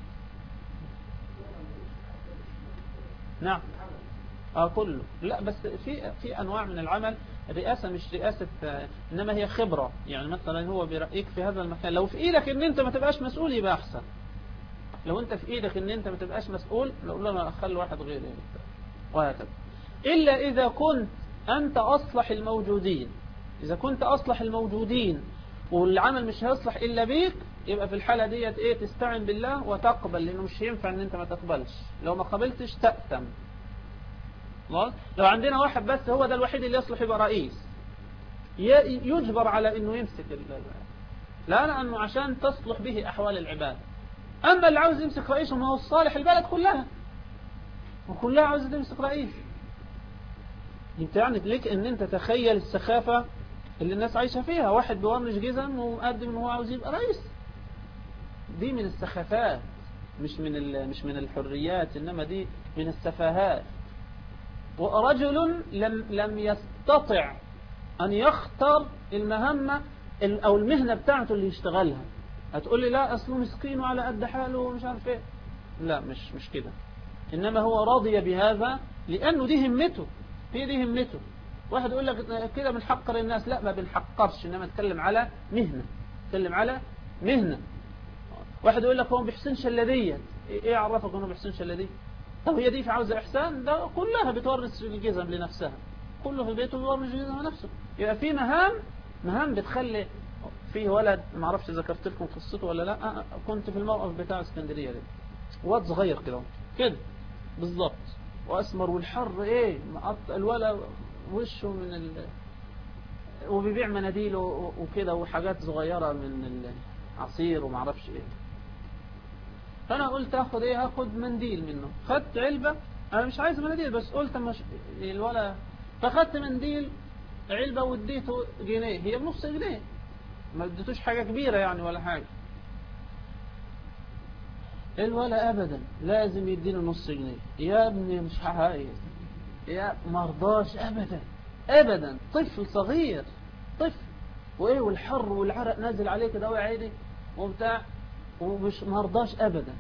نعم اه كله. لا بس في في انواع من العمل، الرئاسه مش رئاسه، انما هي خبره. يعني مثلا هو بيرأيك في هذا المكان، لو في ايدك ان انت ما تبقاش مسؤول يبقى احسن. لو انت في ايدك ان انت ما تبقاش مسؤول، لو لا انا اخلي واحد غيري وهكذا. الا اذا كنت انت اصلح الموجودين. اذا كنت اصلح الموجودين والعمل مش هيصلح الا بيك، يبقى في الحاله ديت ايه، تستعن بالله وتقبل، لانه مش هينفع ان انت ما تقبلش. لو ما قبلتش تأثم. لو عندنا واحد بس هو ده الوحيد اللي يصلح يبقى رئيس، يجبر على انه يمسك العباد، لا لانه عشان تصلح به احوال العباد. اما اللي عاوز يمسك رئيس ما هو الصالح البلد كلها، وكلها عاوز تمسك رئيس. انت يعني ليك ان انت تخيل السخافة اللي الناس عايشة فيها، واحد بورنج جزم ومقدم ان هو عاوز يبقى رئيس. دي من السخافات، مش من مش من الحريات، انما دي من السفاهات. ورجل لم لم يستطع أن يختار المهمة أو المهنة بتاعته اللي يشتغلها. هتقول لي لا أصله مسكين وعلى قد حاله ومش عارف إيه. لا مش مش كده، إنما هو راضي بهذا لأنه دي همته، هي دي همته. واحد يقول لك كده بنحقر الناس، لا ما بنحقرش، إنما نتكلم على مهنة، نتكلم على مهنة. واحد يقول لك هو ما بيحسنش إلا ديت، إيه عرفك إنه ما بيحسنش إلا دي؟ طب هي دي في عاوزة إحسان؟ ده كلها بتورث الجزم لنفسها، كله في بيته بيورث الجزم لنفسه. يبقى في مهام مهام بتخلي. في ولد ما اعرفش ذكرت لكم قصته ولا لا، كنت في الموقف بتاع اسكندريه ده، واد صغير كده كده بالظبط، واسمر والحر ايه مقطع الولد وشه من ال... وبيبيع مناديل وكده وحاجات صغيره من العصير وما اعرفش ايه. فانا قلت اخد ايه، هاخد منديل منه. خدت علبه، انا مش عايز مناديل بس قلت مش الولا، فخدت منديل علبه واديته جنيه، هي بنص جنيه، ما اديتوش حاجه كبيره يعني ولا حاجه. الولا ابدا لازم يديني نص جنيه. يا ابني مش عايز، يا مرضاش ابدا ابدا. طفل صغير، طفل وايه، والحر والعرق نازل عليه كده وعيني وبتاع، ومش مرضاش ابدا.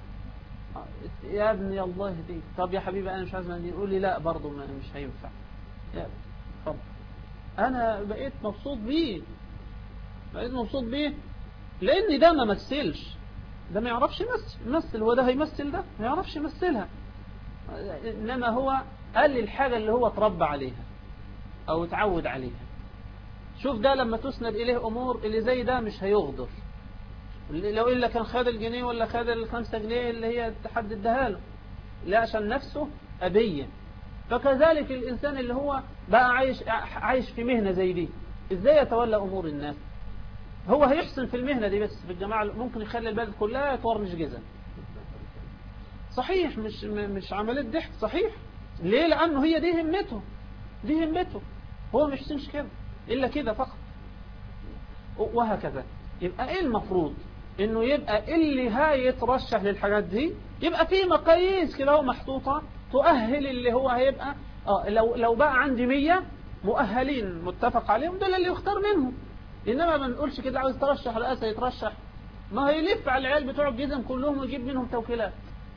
يا ابني الله يهديك، طب يا حبيبي انا مش عايز منديل. يقول لي لا برضه مش هينفع. يا اتفضل. انا بقيت مبسوط بيه، بقيت مبسوط بيه لان ده ما مثلش، ده ما يعرفش يمثل. يمثل هو ده هيمثل، ده ما يعرفش يمثلها، انما هو قال لي الحاجه اللي هو اتربى عليها او اتعود عليها. شوف ده لما تسند اليه امور اللي زي ده مش هيغدر. لو إلا كان خد الجنيه ولا خد الخمسة جنيه اللي هي تحدد اداها له، لا عشان نفسه أبيا. فكذلك الإنسان اللي هو بقى عايش عايش في مهنة زي دي، إزاي يتولى أمور الناس؟ هو هيحسن في المهنة دي بس في الجماعة ممكن يخلي البلد كلها تورنج جزم. صحيح، مش مش عملية ضحك، صحيح. ليه؟ لأنه هي دي همته، دي همته. هو مش يحسنش كده إلا كده فقط، وهكذا. يبقى إيه المفروض؟ إنه يبقى اللي هيترشح للحاجات دي يبقى في مقاييس كده محطوطة تؤهل اللي هو هيبقى. آه لو لو بقى عندي مية مؤهلين متفق عليهم، دول اللي يختار منهم. إنما ما نقولش كده عاوز ترشح رئاسة يترشح، ما هيلف على العيال بتوع الجزم كلهم ويجيب منهم توكيلات.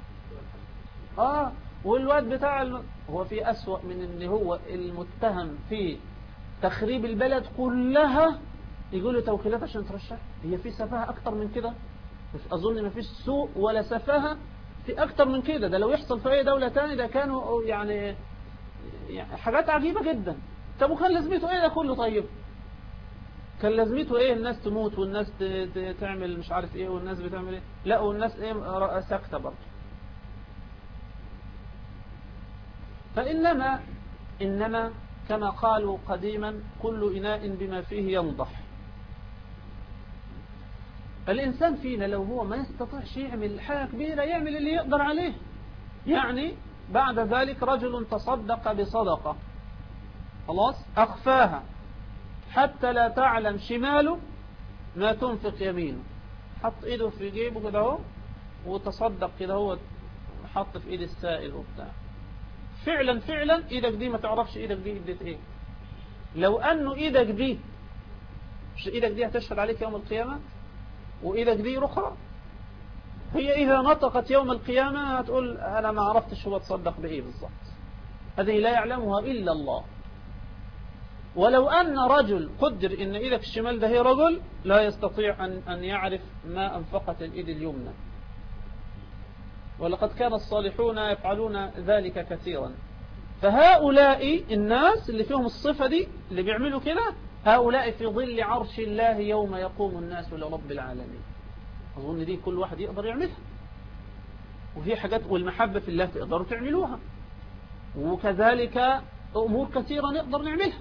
آه والواد بتاع الم... هو في أسوأ من إن هو المتهم في تخريب البلد كلها يقول له توكيلات عشان ترشح. هي في سفاهة أكتر من كده؟ مش أظن ما فيش سوء ولا سفاهة في أكتر من كده. ده لو يحصل في أي دولة تاني ده كانوا يعني, يعني حاجات عجيبة جدا. طب وكان لازمته إيه ده كله؟ طيب كان لازمته ايه الناس تموت والناس تعمل مش عارف ايه والناس بتعمل ايه؟ لا والناس ايه ساكتة برضه. فإنما إنما كما قالوا قديما كل إناء بما فيه ينضح. الإنسان فينا لو هو ما يستطيعش يعمل حاجة كبيرة يعمل اللي يقدر عليه. يعني بعد ذلك رجل تصدق بصدقة خلاص أخفاها حتى لا تعلم شماله ما تنفق يمينه، حط إيده في جيبه كده هو وتصدق كده هو، حط في إيد السائل وبتاع. فعلا فعلا إيدك دي ما تعرفش إيدك دي إيدت إيه. لو أنه إيدك دي مش إيدك دي هتشهد عليك يوم القيامة وإيدك دي رخرة، هي إذا نطقت يوم القيامة هتقول أنا ما عرفتش هو تصدق بإيه بالضبط، هذه لا يعلمها إلا الله. ولو أن رجل قدر إن إيدك الشمال ده هي رجل لا يستطيع أن أن يعرف ما أنفقت الإيد اليمنى. ولقد كان الصالحون يفعلون ذلك كثيرا. فهؤلاء الناس اللي فيهم الصفة دي اللي بيعملوا كده هؤلاء في ظل عرش الله يوم يقوم الناس لرب العالمين. أظن دي كل واحد يقدر يعملها. وفي حاجات والمحبة في الله تقدروا تعملوها، وكذلك أمور كثيرة نقدر نعملها.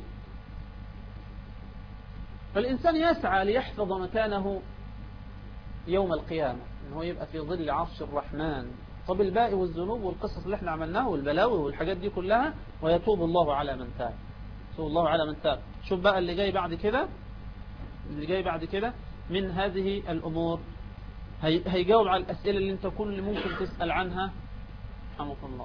فالإنسان يسعى ليحفظ مكانه يوم القيامة، أنه يبقى في ظل عرش الرحمن. طب الباقي والذنوب والقصص اللي احنا عملناها والبلاوي والحاجات دي كلها، ويتوب الله على من تاب. يتوب الله على من تاب. شوف بقى اللي جاي بعد كده، اللي جاي بعد كده من هذه الأمور هيجاوب على الأسئلة اللي انت كل ممكن تسأل عنها. رحمك الله.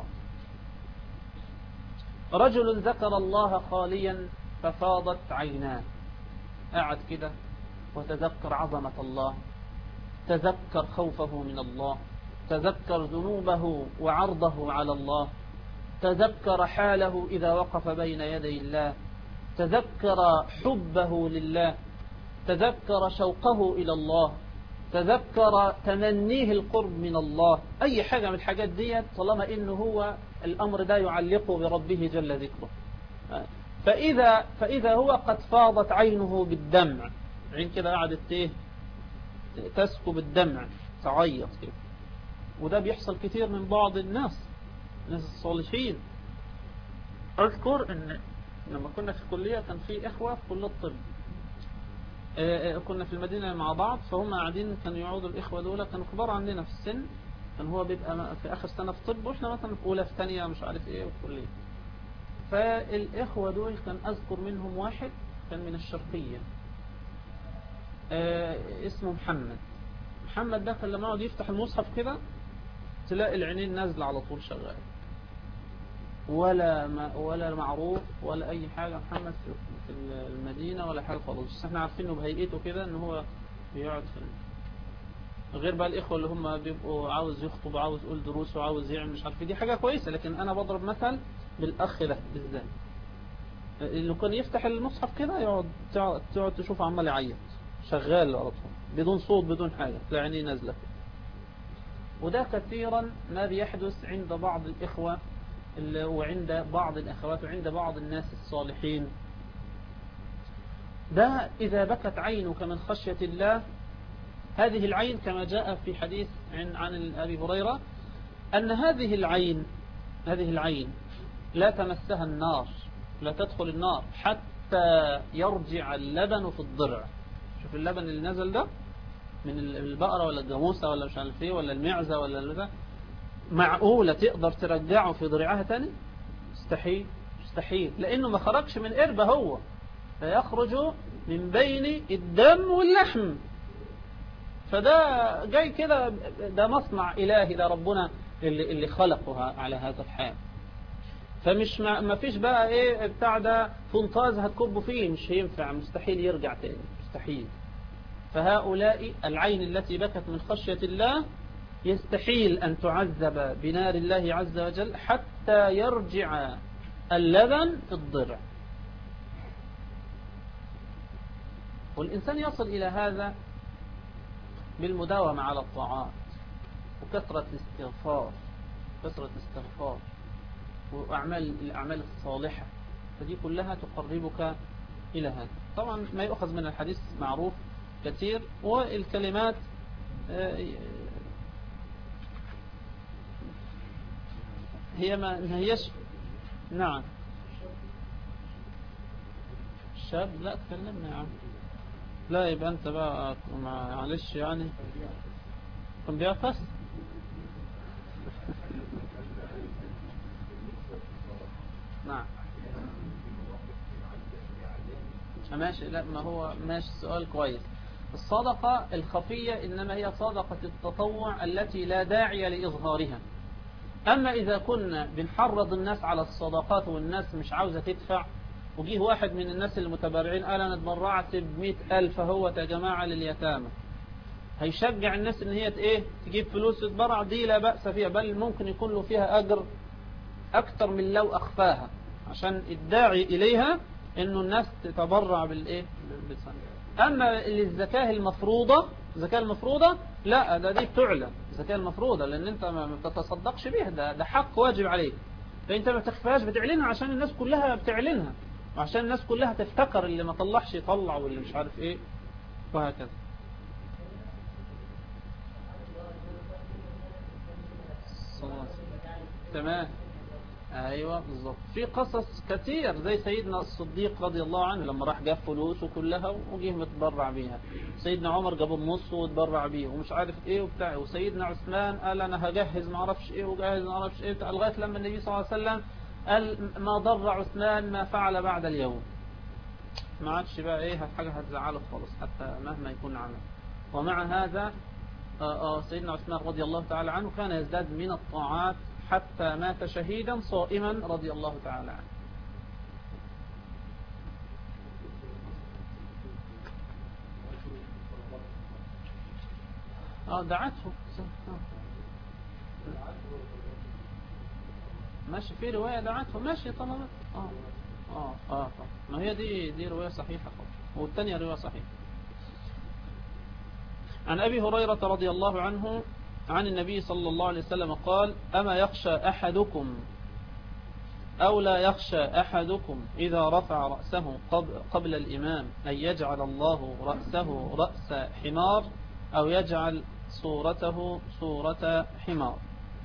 رجل ذكر الله خاليا ففاضت عيناه، قعد كده وتذكر عظمة الله، تذكر خوفه من الله، تذكر ذنوبه وعرضه على الله، تذكر حاله إذا وقف بين يدي الله، تذكر حبه لله، تذكر شوقه إلى الله، تذكر تمنيه القرب من الله. أي حاجة من الحاجات دي طالما إنه هو الأمر ده يعلقه بربه جل ذكره. فإذا, فإذا هو قد فاضت عينه بالدمع، عين كده قعدت ايه تسكب الدمع تعيط كده. وده بيحصل كتير من بعض الناس، الناس الصالحين. أذكر إن لما كنا في الكلية كان في إخوة في كلية الطب، كنا في المدينة مع بعض، فهم قاعدين كانوا يقعدوا الإخوة دول كانوا كبار عندنا في السن، كان هو بيبقى في آخر سنة في طب وإحنا مثلا في أولى في ثانية مش عارف إيه في الكلية. فالإخوة دول كان أذكر منهم واحد كان من الشرقية اسمه محمد. محمد ده كان لما يقعد يفتح المصحف كده تلاقي العينين نازلة على طول شغال، ولا ما ولا معروف ولا أي حاجة. محمد في المدينة ولا حاجة خالص، بس احنا عارفينه بهيئته كده إن هو بيقعد في غير بقى الإخوة اللي هم بيبقوا عاوز يخطب وعاوز يقول دروس وعاوز يعمل مش عارف، دي حاجة كويسة. لكن أنا بضرب مثل بالأخ ده بالذات، اللي كان يفتح المصحف كده يقعد تقعد تشوف عمال يعيط شغال على طول بدون صوت بدون حاجة، تلاقي عينيه نازلة. وده كثيرا ما بيحدث عند بعض الإخوة وعند بعض الأخوات وعند بعض الناس الصالحين. ده إذا بكت عينك من خشية الله، هذه العين كما جاء في حديث عن عن أبي هريرة أن هذه العين هذه العين لا تمسها النار، لا تدخل النار حتى يرجع اللبن في الضرع. شوف اللبن اللي نزل ده من البقرة ولا الجاموسة ولا مش عارف ايه ولا المعزة ولا ده، معقولة تقدر ترجعه في ضرعها تاني؟ مستحيل مستحيل، لأنه ما خرجش من قربة، هو فيخرج من بين الدم واللحم. فده جاي كده، ده مصنع إلهي، ده ربنا اللي, اللي خلقه على هذا الحال. فمش ما فيش بقى ايه بتاع ده فنطاز هتكبه فيه، مش هينفع، مستحيل يرجع تاني، مستحيل. فهؤلاء العين التي بكت من خشية الله يستحيل أن تعذب بنار الله عز وجل حتى يرجع اللبن في الضرع. والإنسان يصل إلى هذا بالمداومة على الطاعات وكثرة الاستغفار، كثرة الاستغفار وأعمال الأعمال الصالحة، فدي كلها تقربك إلى هذا. طبعا ما يؤخذ من الحديث معروف كثير، والكلمات هي ما هيش. نعم الشاب لا تكلمنا يا عم، لا يبقى أنت بقى معلش يعني كن بيعفس. نعم ماشي، لا ما هو ماشي، سؤال كويس. الصدقة الخفية إنما هي صدقة التطوع التي لا داعي لإظهارها. أما إذا كنا بنحرض الناس على الصدقات والناس مش عاوزة تدفع، وجيه واحد من الناس المتبرعين قال أنا اتبرعت بمئة ألف هو يا جماعة لليتامى، هيشجع الناس إن هي إيه تجيب فلوس تتبرع، دي لا بأس فيها، بل ممكن يكون له فيها أجر أكثر من لو أخفاها، عشان الداعي إليها إنه الناس تتبرع بالإيه بالصدقة. أما الزكاة المفروضة، الزكاة المفروضة لا، ده دي بتعلن الزكاة المفروضة، لأن أنت ما بتتصدقش بيها، ده ده حق واجب عليك، فأنت ما تخفاش، بتعلنها عشان الناس كلها بتعلنها، وعشان الناس كلها تفتكر اللي ما طلعش يطلع واللي مش عارف إيه، وهكذا. تمام ايوه بالظبط. في قصص كثير زي سيدنا الصديق رضي الله عنه لما راح جاب فلوسه كلها وجيه متبرع بيها، سيدنا عمر جاب النص وتبرع بيه ومش عارف ايه وبتاع، وسيدنا عثمان قال انا هجهز ما اعرفش ايه وجهز ما اعرفش ايه، لغايه لما النبي صلى الله عليه وسلم قال ما ضر عثمان ما فعل بعد اليوم، ما عادش بقى ايه حاجه هتزعله خالص حتى مهما يكون عمل. ومع هذا آآ آآ سيدنا عثمان رضي الله تعالى عنه كان يزداد من الطاعات حتى مات شهيدا صائما رضي الله تعالى عنه. اه دعته ماشي، في رواية دعته ماشي طلبت اه اه اه ما هي دي دي رواية صحيحة خالص، والثانية رواية صحيحة. عن أبي هريرة رضي الله عنه عن النبي صلى الله عليه وسلم قال أما يخشى أحدكم أو لا يخشى أحدكم إذا رفع رأسه قبل الإمام أن يجعل الله رأسه رأس حمار أو يجعل صورته صورة حمار.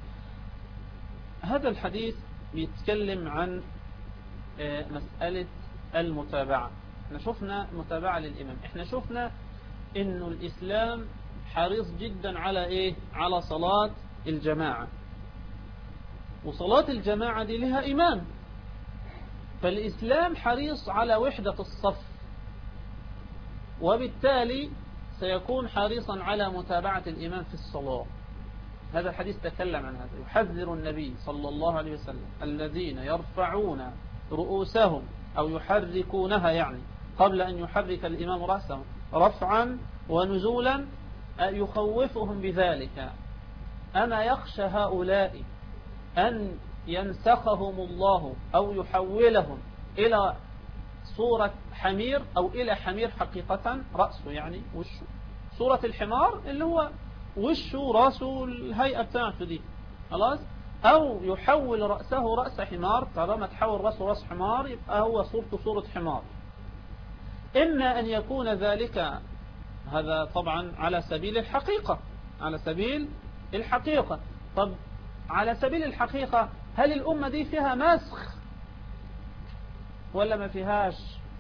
هذا الحديث بيتكلم عن مسألة المتابعة. احنا شفنا متابعة للإمام، احنا شفنا إنه الإسلام حريص جدا على إيه؟ على صلاة الجماعة، وصلاة الجماعة دي لها إمام، فالإسلام حريص على وحدة الصف، وبالتالي سيكون حريصا على متابعة الإمام في الصلاة. هذا الحديث تكلم عن هذا، يحذر النبي صلى الله عليه وسلم الذين يرفعون رؤوسهم أو يحركونها يعني قبل أن يحرك الإمام رأسه رفعا ونزولا، يخوفهم بذلك. أما يخشى هؤلاء أن ينسخهم الله أو يحولهم إلى صورة حمير أو إلى حمير حقيقة رأسه يعني وشه، صورة الحمار اللي هو وشه رأسه الهيئة بتاعته دي خلاص، أو يحول رأسه رأس حمار، طالما تحول رأسه رأس حمار يبقى هو صورته صورة حمار. إما أن يكون ذلك، هذا طبعا على سبيل الحقيقة، على سبيل الحقيقة. طب على سبيل الحقيقة هل الأمة دي فيها مسخ ولا ما فيهاش؟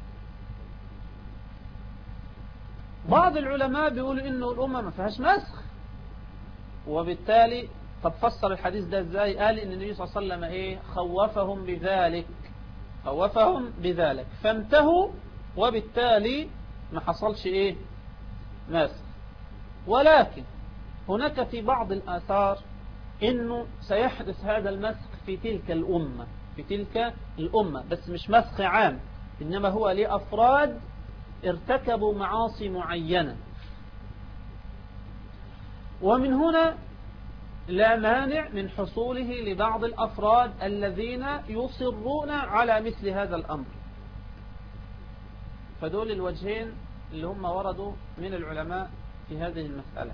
بعض العلماء بيقولوا إنه الأمة ما فيهاش مسخ، وبالتالي طب فسر الحديث ده ازاي؟ قال إن النبي صلى الله عليه وسلم إيه خوفهم بذلك، خوفهم بذلك فانتهوا، وبالتالي ما حصلش إيه مسخ. ولكن هناك في بعض الآثار إنه سيحدث هذا المسخ في تلك الأمة، في تلك الأمة، بس مش مسخ عام، إنما هو لأفراد ارتكبوا معاصي معينة. ومن هنا لا مانع من حصوله لبعض الأفراد الذين يصرون على مثل هذا الأمر. فدول الوجهين اللي هم وردوا من العلماء في هذه المسألة.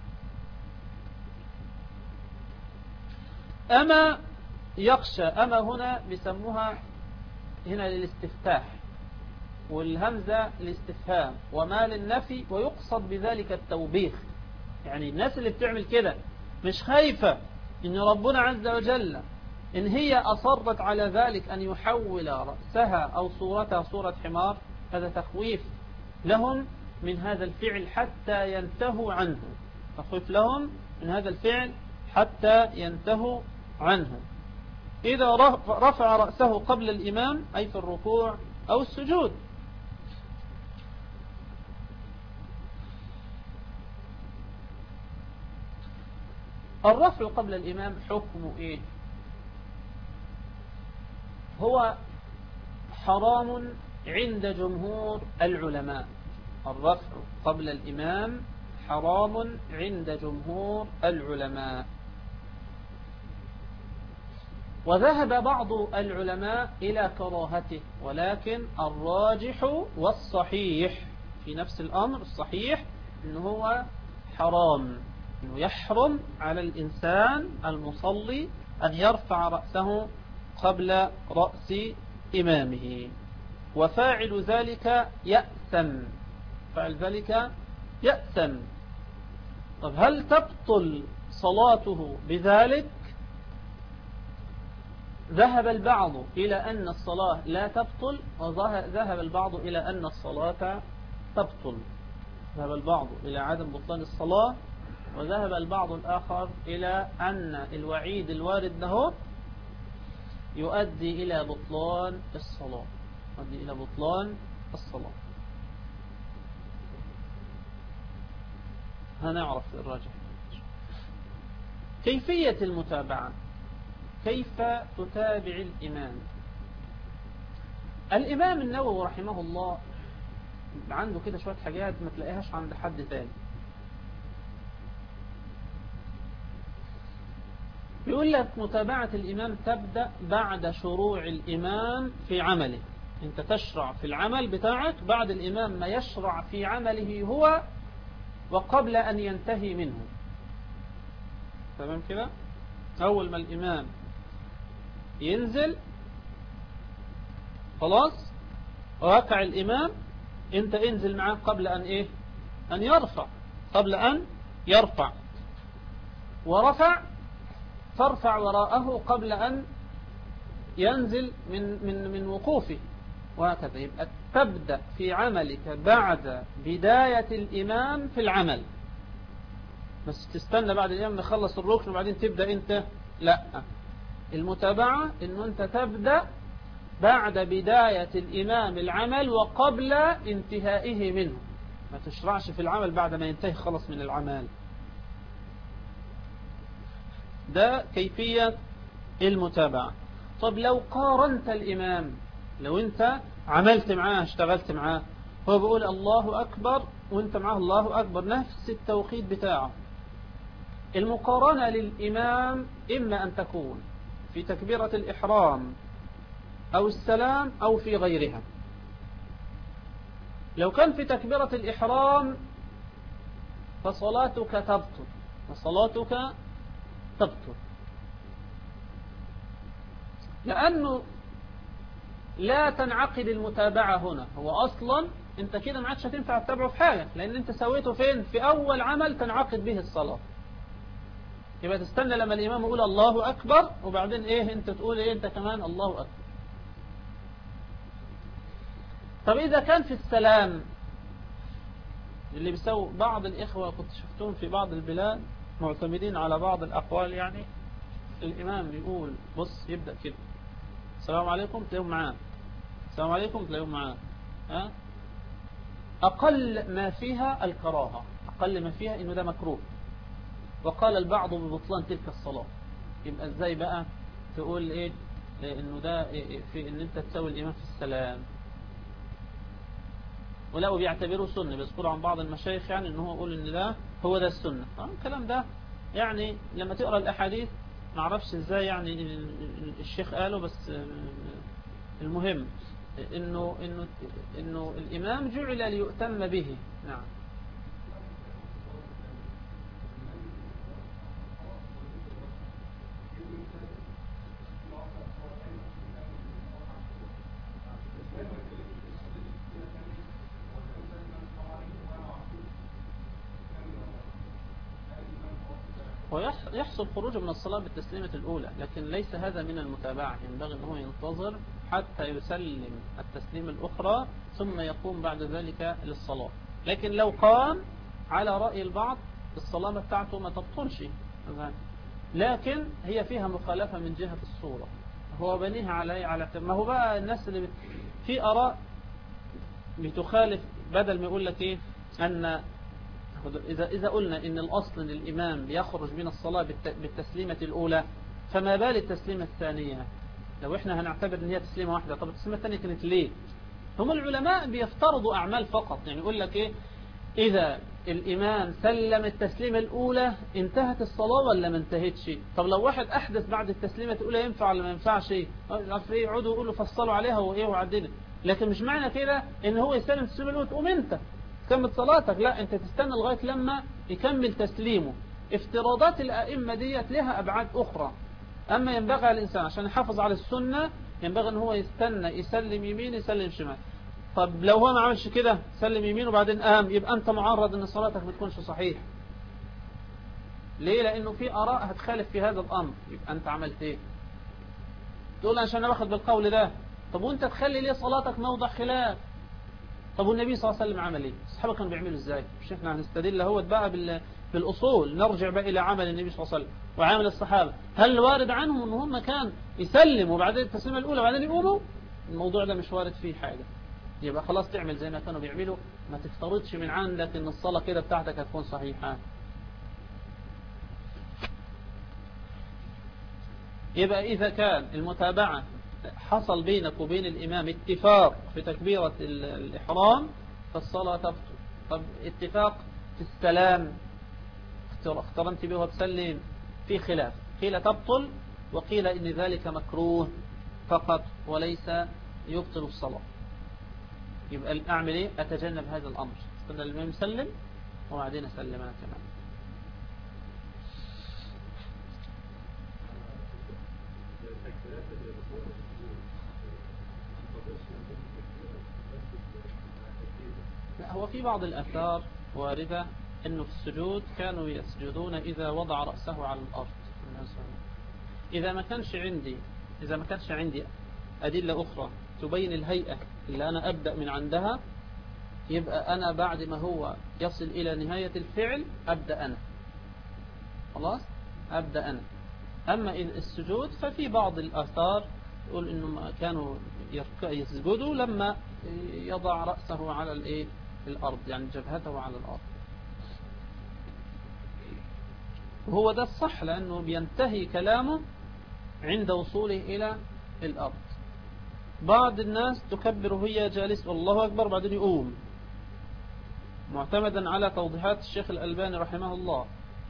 أما يخشى، أما هنا بيسموها هنا للاستفتاح، والهمزة الاستفهام، وما للنفي، ويقصد بذلك التوبيخ. يعني الناس اللي بتعمل كده مش خايفة إن ربنا عز وجل إن هي أصرت على ذلك أن يحول رأسها أو صورتها صورة حمار، هذا تخويف لهم من هذا الفعل حتى ينتهوا عنه، تخويف لهم من هذا الفعل حتى ينتهوا عنه. إذا رفع رأسه قبل الإمام أي في الركوع أو السجود. الرفع قبل الإمام حكمه إيه؟ هو حرام عند جمهور العلماء. الرفع قبل الإمام حرام عند جمهور العلماء، وذهب بعض العلماء إلى كراهته، ولكن الراجح والصحيح في نفس الأمر الصحيح إنه هو حرام، إنه يحرم على الإنسان المصلي أن يرفع رأسه قبل رأس إمامه، وفاعل ذلك يأثم، فاعل ذلك يأثم. طب هل تبطل صلاته بذلك؟ ذهب البعض إلى أن الصلاة لا تبطل، وذهب البعض إلى أن الصلاة تبطل. ذهب البعض إلى عدم بطلان الصلاة، وذهب البعض الآخر إلى أن الوعيد الوارد له يؤدي إلى بطلان الصلاة، يؤدي إلى بطلان الصلاة. هنعرف الراجح. كيفية المتابعة، كيف تتابع الإمام؟ الإمام النووي رحمه الله عنده كده شوية حاجات ما تلاقيهاش عند حد تاني. بيقول لك متابعة الإمام تبدأ بعد شروع الإمام في عمله. أنت تشرع في العمل بتاعك بعد الإمام ما يشرع في عمله هو، وقبل أن ينتهي منه. تمام كده؟ أول ما الإمام ينزل خلاص ركع الإمام، أنت انزل معاه قبل أن إيه؟ أن يرفع، قبل أن يرفع، ورفع فارفع وراءه قبل أن ينزل من من من وقوفه، وهكذا. يبقى تبدأ في عملك بعد بداية الإمام في العمل، بس تستنى بعد الإمام نخلص الركن وبعدين تبدأ أنت، لا. المتابعة إنه أنت تبدأ بعد بداية الإمام العمل وقبل انتهائه منه، ما تشرعش في العمل بعد ما ينتهي خلص من العمل. ده كيفية المتابعة. طب لو قارنت الإمام، لو أنت عملت معاه اشتغلت معاه، هو بيقول الله أكبر وأنت معاه الله أكبر نفس التوقيت بتاعه، المقارنة للإمام إما أن تكون في تكبيرة الإحرام أو السلام أو في غيرها. لو كان في تكبيرة الإحرام فصلاتك تبطل، فصلاتك تبطل، لأنه لا تنعقد المتابعة هنا. هو أصلا أنت كده ما عادش هتنفع تتابعه في حاجة، لأن أنت سويته فين؟ في أول عمل تنعقد به الصلاة. يبقى تستنى لما الإمام يقول الله أكبر وبعدين إيه أنت تقول إيه أنت كمان الله أكبر. طب إذا كان في السلام، اللي بيسوي بعض الإخوة كنت شفتهم في بعض البلاد معتمدين على بعض الأقوال، يعني الإمام يقول بص يبدأ كده السلام عليكم تلاقيهم معاه، السلام عليكم تلاقيهم معاه، ها؟ أقل ما فيها الكراهة، أقل ما فيها إنه ده مكروه، وقال البعض ببطلان تلك الصلاة. يبقى إزاي بقى تقول إيه إنه ده في إن أنت تسوي الإمام في السلام؟ ولا بيعتبروه سنة، بيذكروا عن بعض المشايخ يعني إنه هو يقول إن ده هو ده السنة. الكلام ده يعني لما تقرأ الأحاديث ما اعرفش ازاي يعني الشيخ قاله، بس المهم انه انه انه الامام جعل ليؤتم به. نعم. ويحصل خروج من الصلاة بالتسليمة الأولى، لكن ليس هذا من المتابعة. ينبغي أنه ينتظر حتى يسلم التسليم الأخرى ثم يقوم بعد ذلك للصلاة. لكن لو قام على رأي البعض الصلاة بتاعته ما تبطلش، لكن هي فيها مخالفة من جهة الصورة، هو بنيها على على ما هو بقى الناس اللي بت... في آراء بتخالف، بدل ما يقول لك إيه أن إذا إذا قلنا إن الأصل إن الإمام يخرج من الصلاة بالتسليمة الأولى، فما بال التسليمة الثانية؟ لو إحنا هنعتبر إن هي تسليمة واحدة، طب التسليمة الثانية كانت ليه؟ هم العلماء بيفترضوا أعمال فقط، يعني يقول لك إيه، إذا الإمام سلم التسليمة الأولى انتهت الصلاة ولا ما انتهتش؟ طب لو واحد أحدث بعد التسليمة الأولى ينفع ولا ما ينفعش؟ إيه يقعدوا يقولوا فصلوا عليها وإيه وعدلوا. لكن مش معنى كده إن هو يسلم التسليمة الأولى تقوم أنت تكمل صلاتك، لا، أنت تستنى لغاية لما يكمل تسليمه. افتراضات الأئمة ديت لها أبعاد أخرى. أما ينبغي على الإنسان عشان يحافظ على السنة ينبغي أن هو يستنى يسلم يمين يسلم شمال. طب لو هو ما عملش كده سلم يمين وبعدين قام، يبقى أنت معرض أن صلاتك ما تكونش صحيح. ليه؟ لأنه في آراء هتخالف في هذا الأمر. يبقى أنت عملت إيه؟ تقول عشان أنا باخد بالقول ده. طب وأنت تخلي ليه صلاتك موضع خلاف؟ طب والنبي صلى الله عليه وسلم عمل ايه؟ الصحابه كانوا بيعملوا ازاي؟ مش احنا هنستدل اهوت بقى بالاصول، نرجع بقى الى عمل النبي صلى الله عليه وسلم وعمل الصحابه. هل وارد عنهم ان هم كان يسلموا وبعدين التسليمه الاولى وبعدين يقوموا؟ الموضوع ده مش وارد فيه حاجه. يبقى خلاص تعمل زي ما كانوا بيعملوا، ما تفترضش من عندك ان الصلاه كده بتاعتك هتكون صحيحه. يبقى اذا كان المتابعه حصل بينك وبين الإمام اتفاق في تكبيرة الإحرام فالصلاة تبطل. طب اتفاق في السلام اقترنت به وتسلم، في خلاف، قيل تبطل وقيل إن ذلك مكروه فقط وليس يبطل الصلاة. يبقى أعمل إيه؟ أتجنب هذا الأمر، استنى الإمام يسلم وبعدين أسلم أنا كمان. هو في بعض الآثار واردة أنه في السجود كانوا يسجدون إذا وضع رأسه على الأرض. إذا ما كانش عندي إذا ما كانش عندي أدلة أخرى تبين الهيئة اللي أنا أبدأ من عندها، يبقى أنا بعد ما هو يصل إلى نهاية الفعل أبدأ أنا، خلاص أبدأ أنا. أما السجود ففي بعض الآثار يقول إنه كانوا يسجدوا لما يضع رأسه على الإيه الأرض، يعني جبهته على الأرض. وهو ده الصح لأنه بينتهي كلامه عند وصوله إلى الأرض. بعض الناس تكبر وهي جالس والله أكبر بعدين يقوم، معتمدا على توضيحات الشيخ الألباني رحمه الله.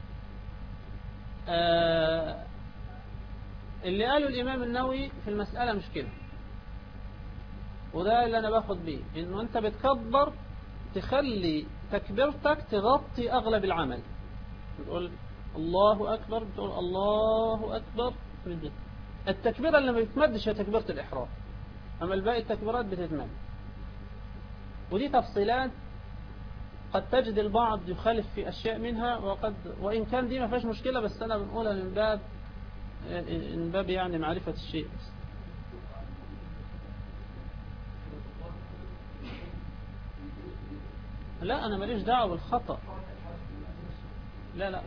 آه اللي قاله الإمام النووي في المسألة مش كده، وده اللي أنا باخد بيه، إنه أنت بتكبر تخلي تكبيرتك تغطي أغلب العمل. بتقول الله أكبر، بتقول الله أكبر. التكبيرة اللي ما بتمدش هي تكبيرة الإحرام، أما الباقي التكبيرات بتتمد. ودي تفصيلات قد تجد البعض يخالف في أشياء منها، وقد وإن كان دي ما فيهاش مشكلة، بس أنا بنقولها من باب من باب يعني معرفة الشيء. لا أنا ماليش دعوة بالخطأ، لا لا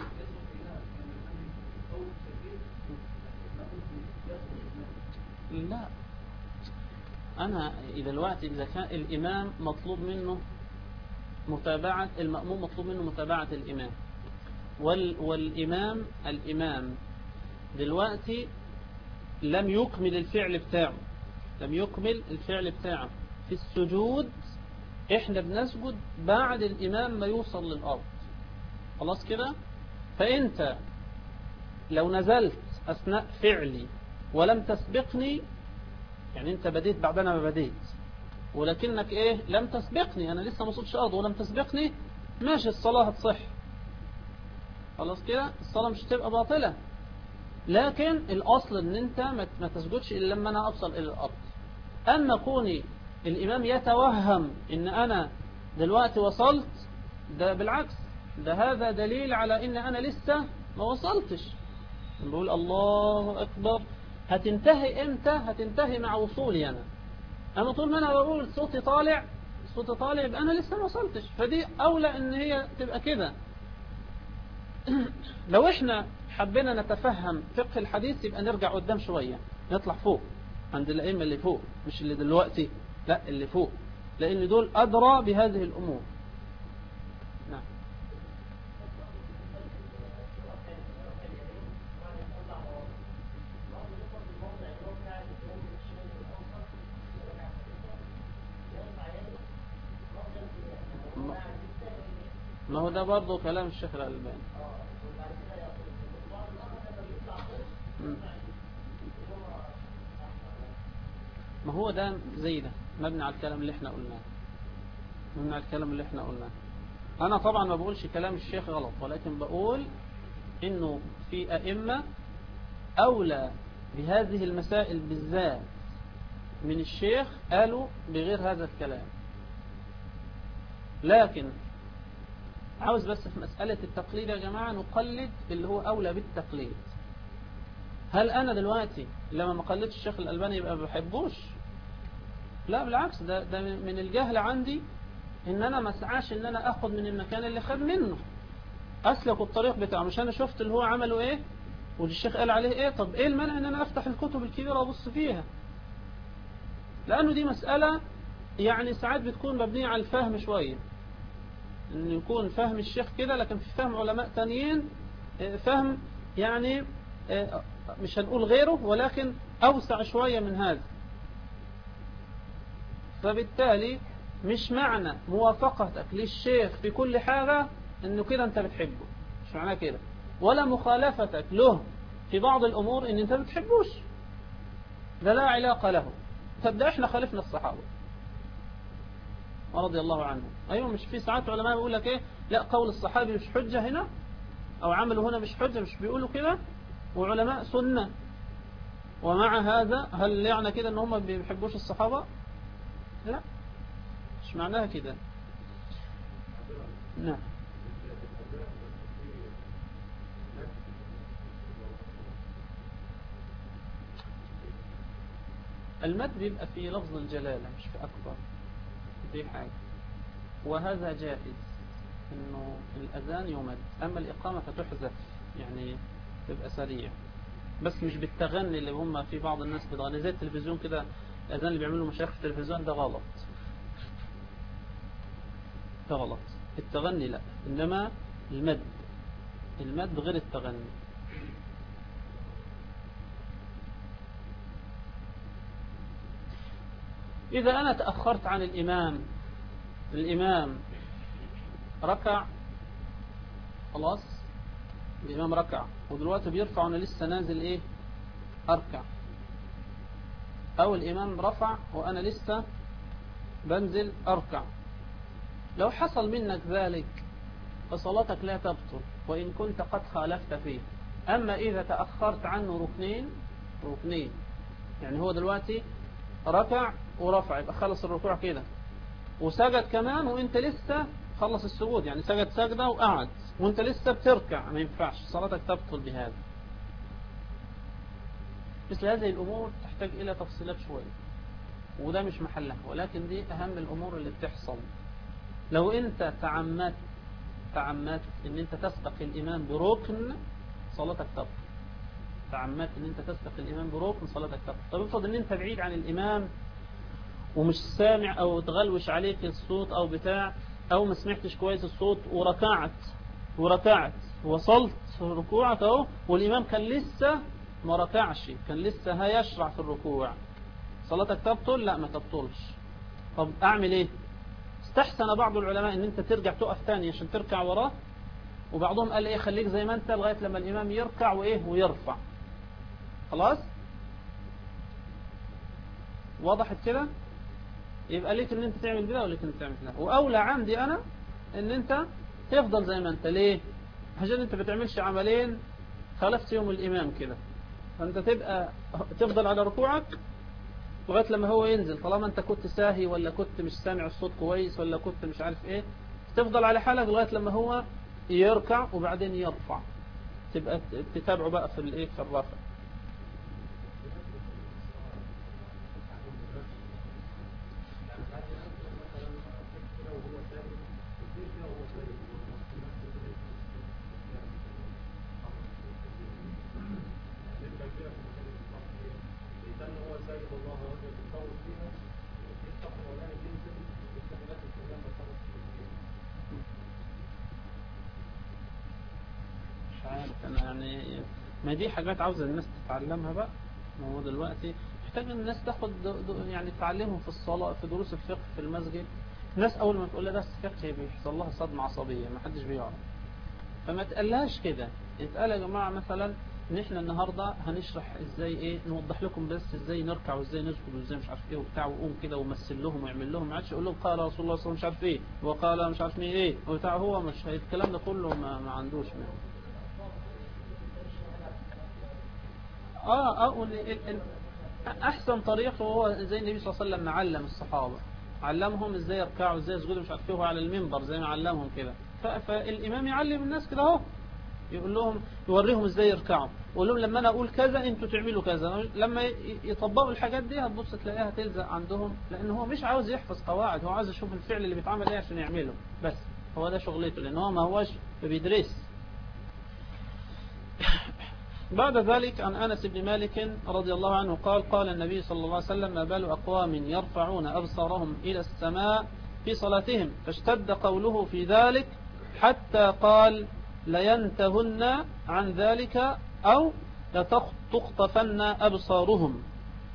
لا أنا إذا الوقت إذا كان الإمام مطلوب منه متابعة المأموم، مطلوب منه متابعة الإمام، وال والإمام الإمام دلوقتي لم يكمل الفعل بتاعه لم يكمل الفعل بتاعه في السجود. إحنا بنسجد بعد الإمام ما يوصل للأرض، خلاص كده. فأنت لو نزلت أثناء فعلي ولم تسبقني، يعني أنت بديت بعدنا ما بديت، ولكنك إيه لم تسبقني، أنا لسه ما وصلتش أرض ولم تسبقني، ماشي الصلاة هتصح، خلاص كده الصلاة مش هتبقى باطلة. لكن الأصل أن أنت ما تسجدش إلا لما أنا أوصل إلى الأرض. أما كوني الإمام يتوهم إن أنا دلوقتي وصلت، ده بالعكس، ده هذا دليل على إن أنا لسه ما وصلتش. بقول الله أكبر هتنتهي امتى؟ هتنتهي مع وصولي أنا. أما طول ما أنا بقول صوتي طالع صوتي طالع يبقى أنا لسه ما وصلتش. فدي أولى إن هي تبقى كده. لو إحنا حبينا نتفهم فقه الحديث يبقى نرجع قدام شوية، نطلع فوق عند الأئمة اللي فوق، مش اللي دلوقتي، لا اللي فوق، لأن دول أدرى بهذه الأمور. نعم. ما هو ده برضه كلام الشيخ الألباني. ما هو ده زي ده مبني على الكلام اللي احنا قلناه، مبني على الكلام اللي احنا قلناه. انا طبعا ما بقولش كلام الشيخ غلط، ولكن بقول انه في ائمه اولى بهذه المسائل بالذات من الشيخ قالوا بغير هذا الكلام. لكن عاوز بس في مسألة التقليد يا جماعة نقلد اللي هو أولى بالتقليد. هل أنا دلوقتي لما ما قلدش الشيخ الألباني يبقى ما بحبوش؟ لا بالعكس، ده, ده من الجهل عندي إن أنا ما اسعاش إن أنا أخذ من المكان اللي خد منه، أسلك الطريق بتاعه. مش أنا شفت اللي هو عمله إيه والشيخ قال عليه إيه، طب إيه المانع إن أنا أفتح الكتب الكبيرة وأبص فيها؟ لأنه دي مسألة يعني ساعات بتكون مبنية على الفهم شوية، إن يكون فهم الشيخ كده، لكن في فهم علماء تانيين فهم يعني مش هنقول غيره ولكن أوسع شوية من هذا. فبالتالي مش معنى موافقتك للشيخ في كل حاجة إنه كده أنت بتحبه، مش معناه كده، ولا مخالفتك له في بعض الأمور إن أنت بتحبوش، ده لا علاقة له. تبدأ إحنا خالفنا الصحابة رضي الله عنهم. أيوة، مش في ساعات علماء بيقول لك إيه، لا قول الصحابي مش حجة هنا، أو عمله هنا مش حجة، مش بيقولوا كده، وعلماء سنة. ومع هذا هل يعني كده ان هم بيحبوش الصحابة؟ لا، مش معناها كده. نعم. المد بيبقى في لفظ الجلالة مش في أكبر، دي حاجة، وهذا جائز انه الأذان يمد. أما الإقامة فتحذف، يعني تبقى سريع، بس مش بالتغني اللي هم في بعض الناس بتغني زي التلفزيون كده. الأذان اللي بيعملوا مشايخ في التلفزيون ده غلط، ده غلط. التغني لا، إنما المد، المد غير التغني. إذا أنا تأخرت عن الإمام، الإمام ركع خلاص، الإمام ركع ودلوقتي بيرفع وأنا لسه نازل إيه أركع، أو الإمام رفع وأنا لسه بنزل أركع، لو حصل منك ذلك فصلاتك لا تبطل وإن كنت قد خالفت فيه. أما إذا تأخرت عنه ركنين، ركنين يعني هو دلوقتي ركع ورفع، يبقى خلص الركوع كده، وسجد كمان وانت لسه خلص السجود، يعني سجد سجدة وقعد وانت لسه بتركع، ما ينفعش، صلاتك تبطل بهذا. مثل هذه الأمور تحتاج إلى تفصيلات شوية، وده مش محلها، ولكن دي أهم الأمور اللي بتحصل. لو انت تعمدت تعمدت ان انت تسبق الإمام بركن، صلاتك تبطل. تعمدت ان انت تسبق الإمام بركن، صلاتك تبطل. طب افرض ان انت بعيد عن الإمام ومش سامع، او تغلوش عليك الصوت او بتاع، او ما سمعتش كويس الصوت وركعت وركعت وصلت ركوعك اهو، والإمام كان لسه ما ركعش، كان لسه هيشرع في الركوع، صلاتك تبطل؟ لا ما تبطلش. طب اعمل ايه؟ استحسن بعض العلماء ان انت ترجع تقف تاني عشان تركع وراه، وبعضهم قال ايه خليك زي ما انت لغاية لما الإمام يركع وايه ويرفع. خلاص وضحت كده؟ يبقى ليك ان انت تعمل كده وليك ان انت تعمل كده، واولى عندي انا ان انت تفضل زي ما انت. ليه؟ عشان انت بتعملش عملين خالفت يوم الامام كده، فانت تبقى تفضل على ركوعك لغايه لما هو ينزل، طالما انت كنت ساهي ولا كنت مش سامع الصوت كويس ولا كنت مش عارف ايه، تفضل على حالك لغايه لما هو يركع وبعدين يرفع. تبقى تتابعوا بقى في الايه في الرفع. يعني ما دي حاجات عاوزة الناس تتعلمها بقى. ما هو دلوقتي محتاج الناس تاخد يعني تعلمهم في الصلاة، في دروس الفقه في المسجد. الناس أول ما تقول لها درس فقه بيحصل لها صدمة عصبية، ما حدش بيعرف. فما تقلهاش كده، اتقال يا جماعة مثلا ان احنا النهاردة هنشرح ازاي ايه، نوضح لكم بس ازاي نركع وازاي نسجد وازاي مش عارف ايه وبتاع، وقوم كده ومثل لهم ويعمل لهم. ما عادش يقول لهم قال رسول الله صلى الله عليه وسلم مش عارف ايه وقال مش عارف مين ايه وبتاع. هو مش الكلام ده كله ما, ما عندوش منه. اه اه احسن طريق هو زي النبي صلى الله عليه وسلم علم الصحابة، علمهم ازاي يركعوا ازاي يسجدوا مش عارف ايه على المنبر زي ما علمهم كده. فالامام يعلم الناس كده اهو، يقول لهم يوريهم ازاي يركعوا، يقول لهم لما انا اقول كذا انتوا تعملوا كذا. لما يطبقوا الحاجات دي هتبص تلاقيها تلزق عندهم، لان هو مش عاوز يحفظ قواعد، هو عاوز يشوف الفعل اللي بيتعمل ايه عشان يعمله بس. هو ده شغلته، لان هو ما هوش بيدرس. بعد ذلك عن أنس بن مالك رضي الله عنه قال قال النبي صلى الله عليه وسلم ما بال أقوام يرفعون أبصارهم إلى السماء في صلاتهم، فاشتد قوله في ذلك حتى قال لينتهن عن ذلك أو لتخطفن أبصارهم.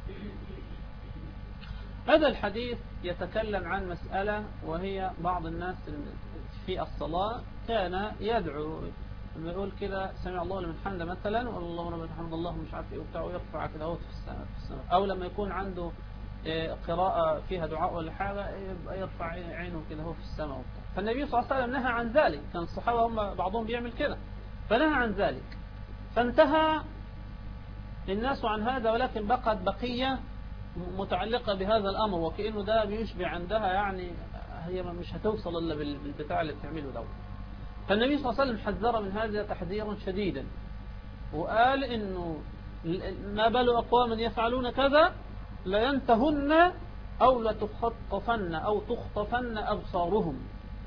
هذا الحديث يتكلم عن مسألة، وهي بعض الناس في الصلاة كان يدعو لما يقول كده سمع الله لمن حمده مثلا والله لمن حمد الله مش عارف ايه وبتاع، ويرفع كده في السماء، او لما يكون عنده قراءة فيها دعاء ولا حاجة يبقى يرفع عينه كده هو في السماء وبتاع. فالنبي صلى الله عليه وسلم نهى عن ذلك، كان الصحابة هم بعضهم بيعمل كده فنهى عن ذلك، فانتهى الناس عن هذا، ولكن بقت بقية متعلقة بهذا الأمر، وكأنه ده بيشبع عندها، يعني هي مش هتوصل إلا بالبتاع اللي بتعمله ده. فالنبي صلى الله عليه وسلم حذر من هذا تحذيرا شديدا، وقال إنه ما بال أقوام يفعلون كذا لينتهن أو لتخطفن أو تخطفن أبصارهم،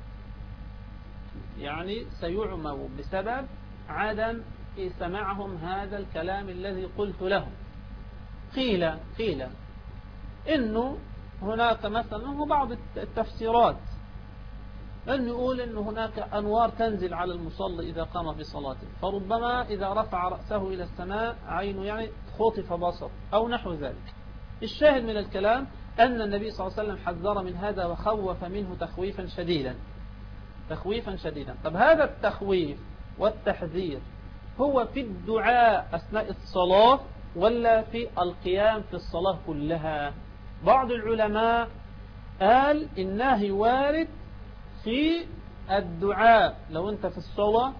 يعني سيعموا بسبب عدم سماعهم هذا الكلام الذي قلت لهم. قيل قيل إنه هناك مثلا هو بعض التفسيرات أن يقول أن هناك أنوار تنزل على المصلي إذا قام في صلاته، فربما إذا رفع رأسه إلى السماء عينه يعني خطف بصر أو نحو ذلك. الشاهد من الكلام أن النبي صلى الله عليه وسلم حذر من هذا وخوف منه تخويفا شديدا تخويفا شديدا. طب هذا التخويف والتحذير هو في الدعاء أثناء الصلاة ولا في القيام في الصلاة كلها؟ بعض العلماء قال النهي وارد في الدعاء، لو انت في الصلاة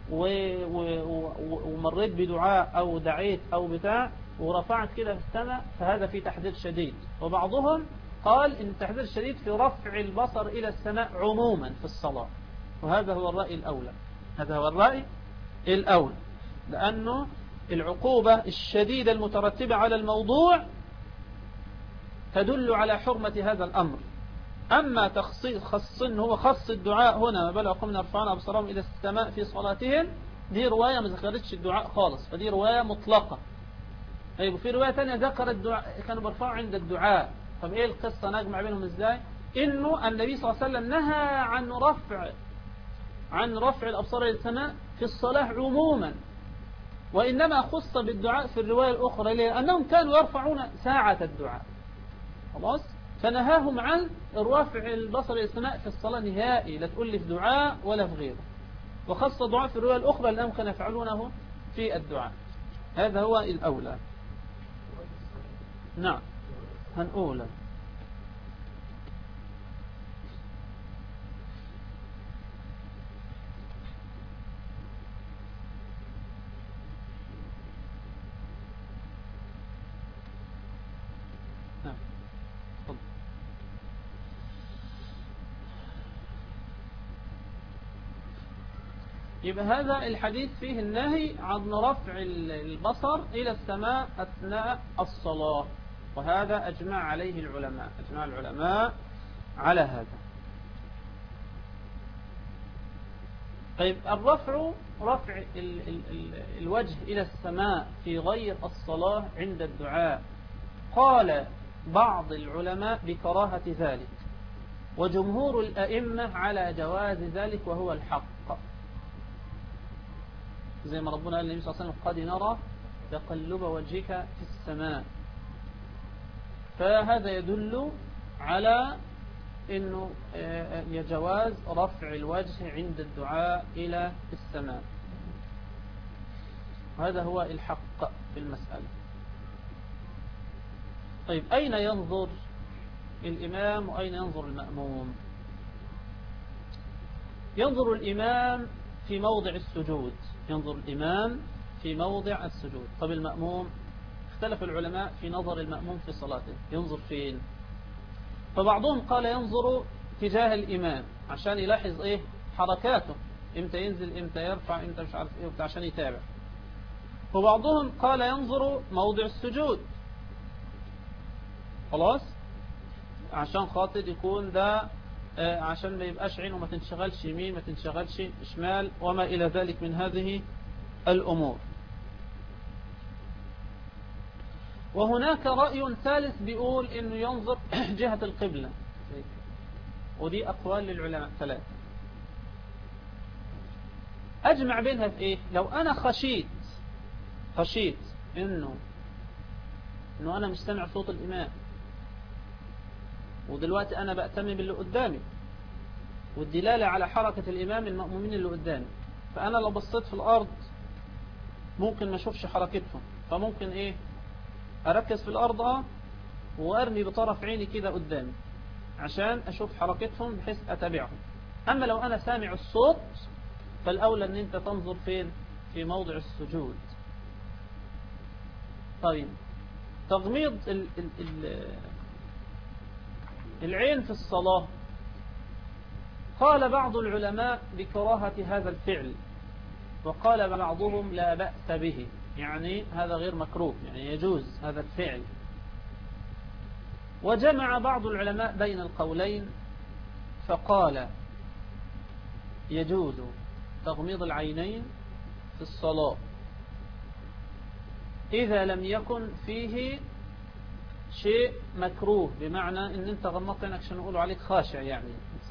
ومريت بدعاء او دعيت او بتاع ورفعت كده في السماء فهذا في تحذير شديد. وبعضهم قال ان التحذير الشديد في رفع البصر الى السماء عموما في الصلاة، وهذا هو الرأي الاولى هذا هو الرأي الاولى لانه العقوبة الشديدة المترتبة على الموضوع تدل على حرمة هذا الامر. أما تخصيص خص هو خص الدعاء هنا ما بل قوم يرفعون أبصارهم إلى السماء في صلاتهم، دي رواية ما ذكرتش الدعاء خالص، فدي رواية مطلقة. طيب وفي رواية تانية ذكر الدعاء كانوا بيرفعوا عند الدعاء. طب إيه القصة نجمع بينهم إزاي؟ إنه النبي صلى الله عليه وسلم نهى عن رفع عن رفع الأبصار إلى السماء في الصلاة عموما، وإنما خص بالدعاء في الرواية الأخرى لأنهم كانوا يرفعون ساعة الدعاء خلاص، فنهاهم عن الرفع البصر إلى السماء في الصلاة نهائي، لا تقول لي في دعاء ولا في غيره. وخاصة الدعاء في الرواية الأخرى لأنهم كانوا يفعلونه في الدعاء. هذا هو الأولى. نعم هنقول يبقى هذا الحديث فيه النهي عن رفع البصر إلى السماء أثناء الصلاة، وهذا أجمع عليه العلماء، أجمع العلماء على هذا. طيب الرفع، رفع ال ال ال الوجه إلى السماء في غير الصلاة عند الدعاء، قال بعض العلماء بكراهة ذلك، وجمهور الأئمة على جواز ذلك وهو الحق، زي ما ربنا قال للنبي صلى الله عليه وسلم قد نرى تقلب وجهك في السماء. فهذا يدل على أنه يجواز رفع الوجه عند الدعاء إلى السماء، وهذا هو الحق في المسألة. طيب أين ينظر الإمام وأين ينظر المأموم؟ ينظر الإمام في موضع السجود، ينظر الإمام في موضع السجود. طب المأموم، اختلف العلماء في نظر المأموم في صلاته، ينظر فين؟ فبعضهم قال ينظر تجاه الإمام عشان يلاحظ إيه حركاته، إمتى ينزل إمتى يرفع إمتى مش عارف إيه عشان يتابع. وبعضهم قال ينظر موضع السجود، خلاص، عشان خاطر يكون ده عشان ما يبقاش عينه ما تنشغلش يمين ما تنشغلش شمال وما إلى ذلك من هذه الأمور. وهناك رأي ثالث بيقول إنه ينظر جهة القبلة، ودي أقوال للعلماء ثلاثة. أجمع بينها في إيه؟ لو أنا خشيت خشيت إنه إنه أنا مش سامع صوت الإمام، ودلوقتي أنا بأتمم باللي قدامي، والدلالة على حركة الإمام المأمومين اللي قدامي، فأنا لو بصيت في الأرض ممكن ما أشوفش حركتهم، فممكن إيه أركز في الأرض أه وأرمي بطرف عيني كده قدامي عشان أشوف حركتهم بحيث أتابعهم. أما لو أنا سامع الصوت فالأولى أن أنت تنظر فين؟ في موضع السجود. طيب تغميض ال ال ال العين في الصلاة، قال بعض العلماء بكراهة هذا الفعل، وقال بعضهم لا بأس به، يعني هذا غير مكروه، يعني يجوز هذا الفعل. وجمع بعض العلماء بين القولين فقال يجوز تغميض العينين في الصلاة إذا لم يكن فيه شيء مكروه، بمعنى ان انت غمضت عينك عشان نقولوا عليك خاشع يعني.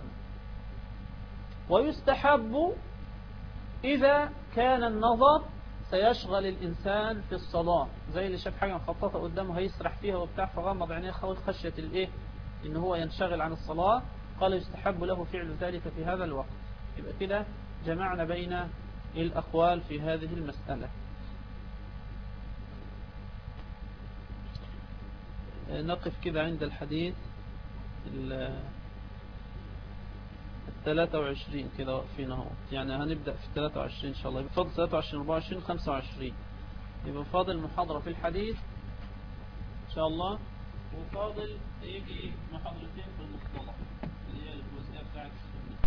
ويستحب إذا كان النظر سيشغل الإنسان في الصلاة، زي اللي شاف حاجة مخططة قدامه هيسرح فيها وبتاع فغمض عينيه خوف خشية الإيه إن هو ينشغل عن الصلاة، قال يستحب له فعل ذلك في هذا الوقت. يبقى كده جمعنا بين الأقوال في هذه المسألة. نقف كده عند الحديث الثلاثة وعشرين كده واقفين اهو، يعني هنبدأ في الثلاثة وعشرين إن شاء الله. يبقى فاضل ثلاثة وعشرين أربعة وعشرين خمسة وعشرين، يبقى فاضل محاضرة في الحديث إن شاء الله، وفاضل يجي محاضرتين في المصطلح اللي هي الجزئية بتاعت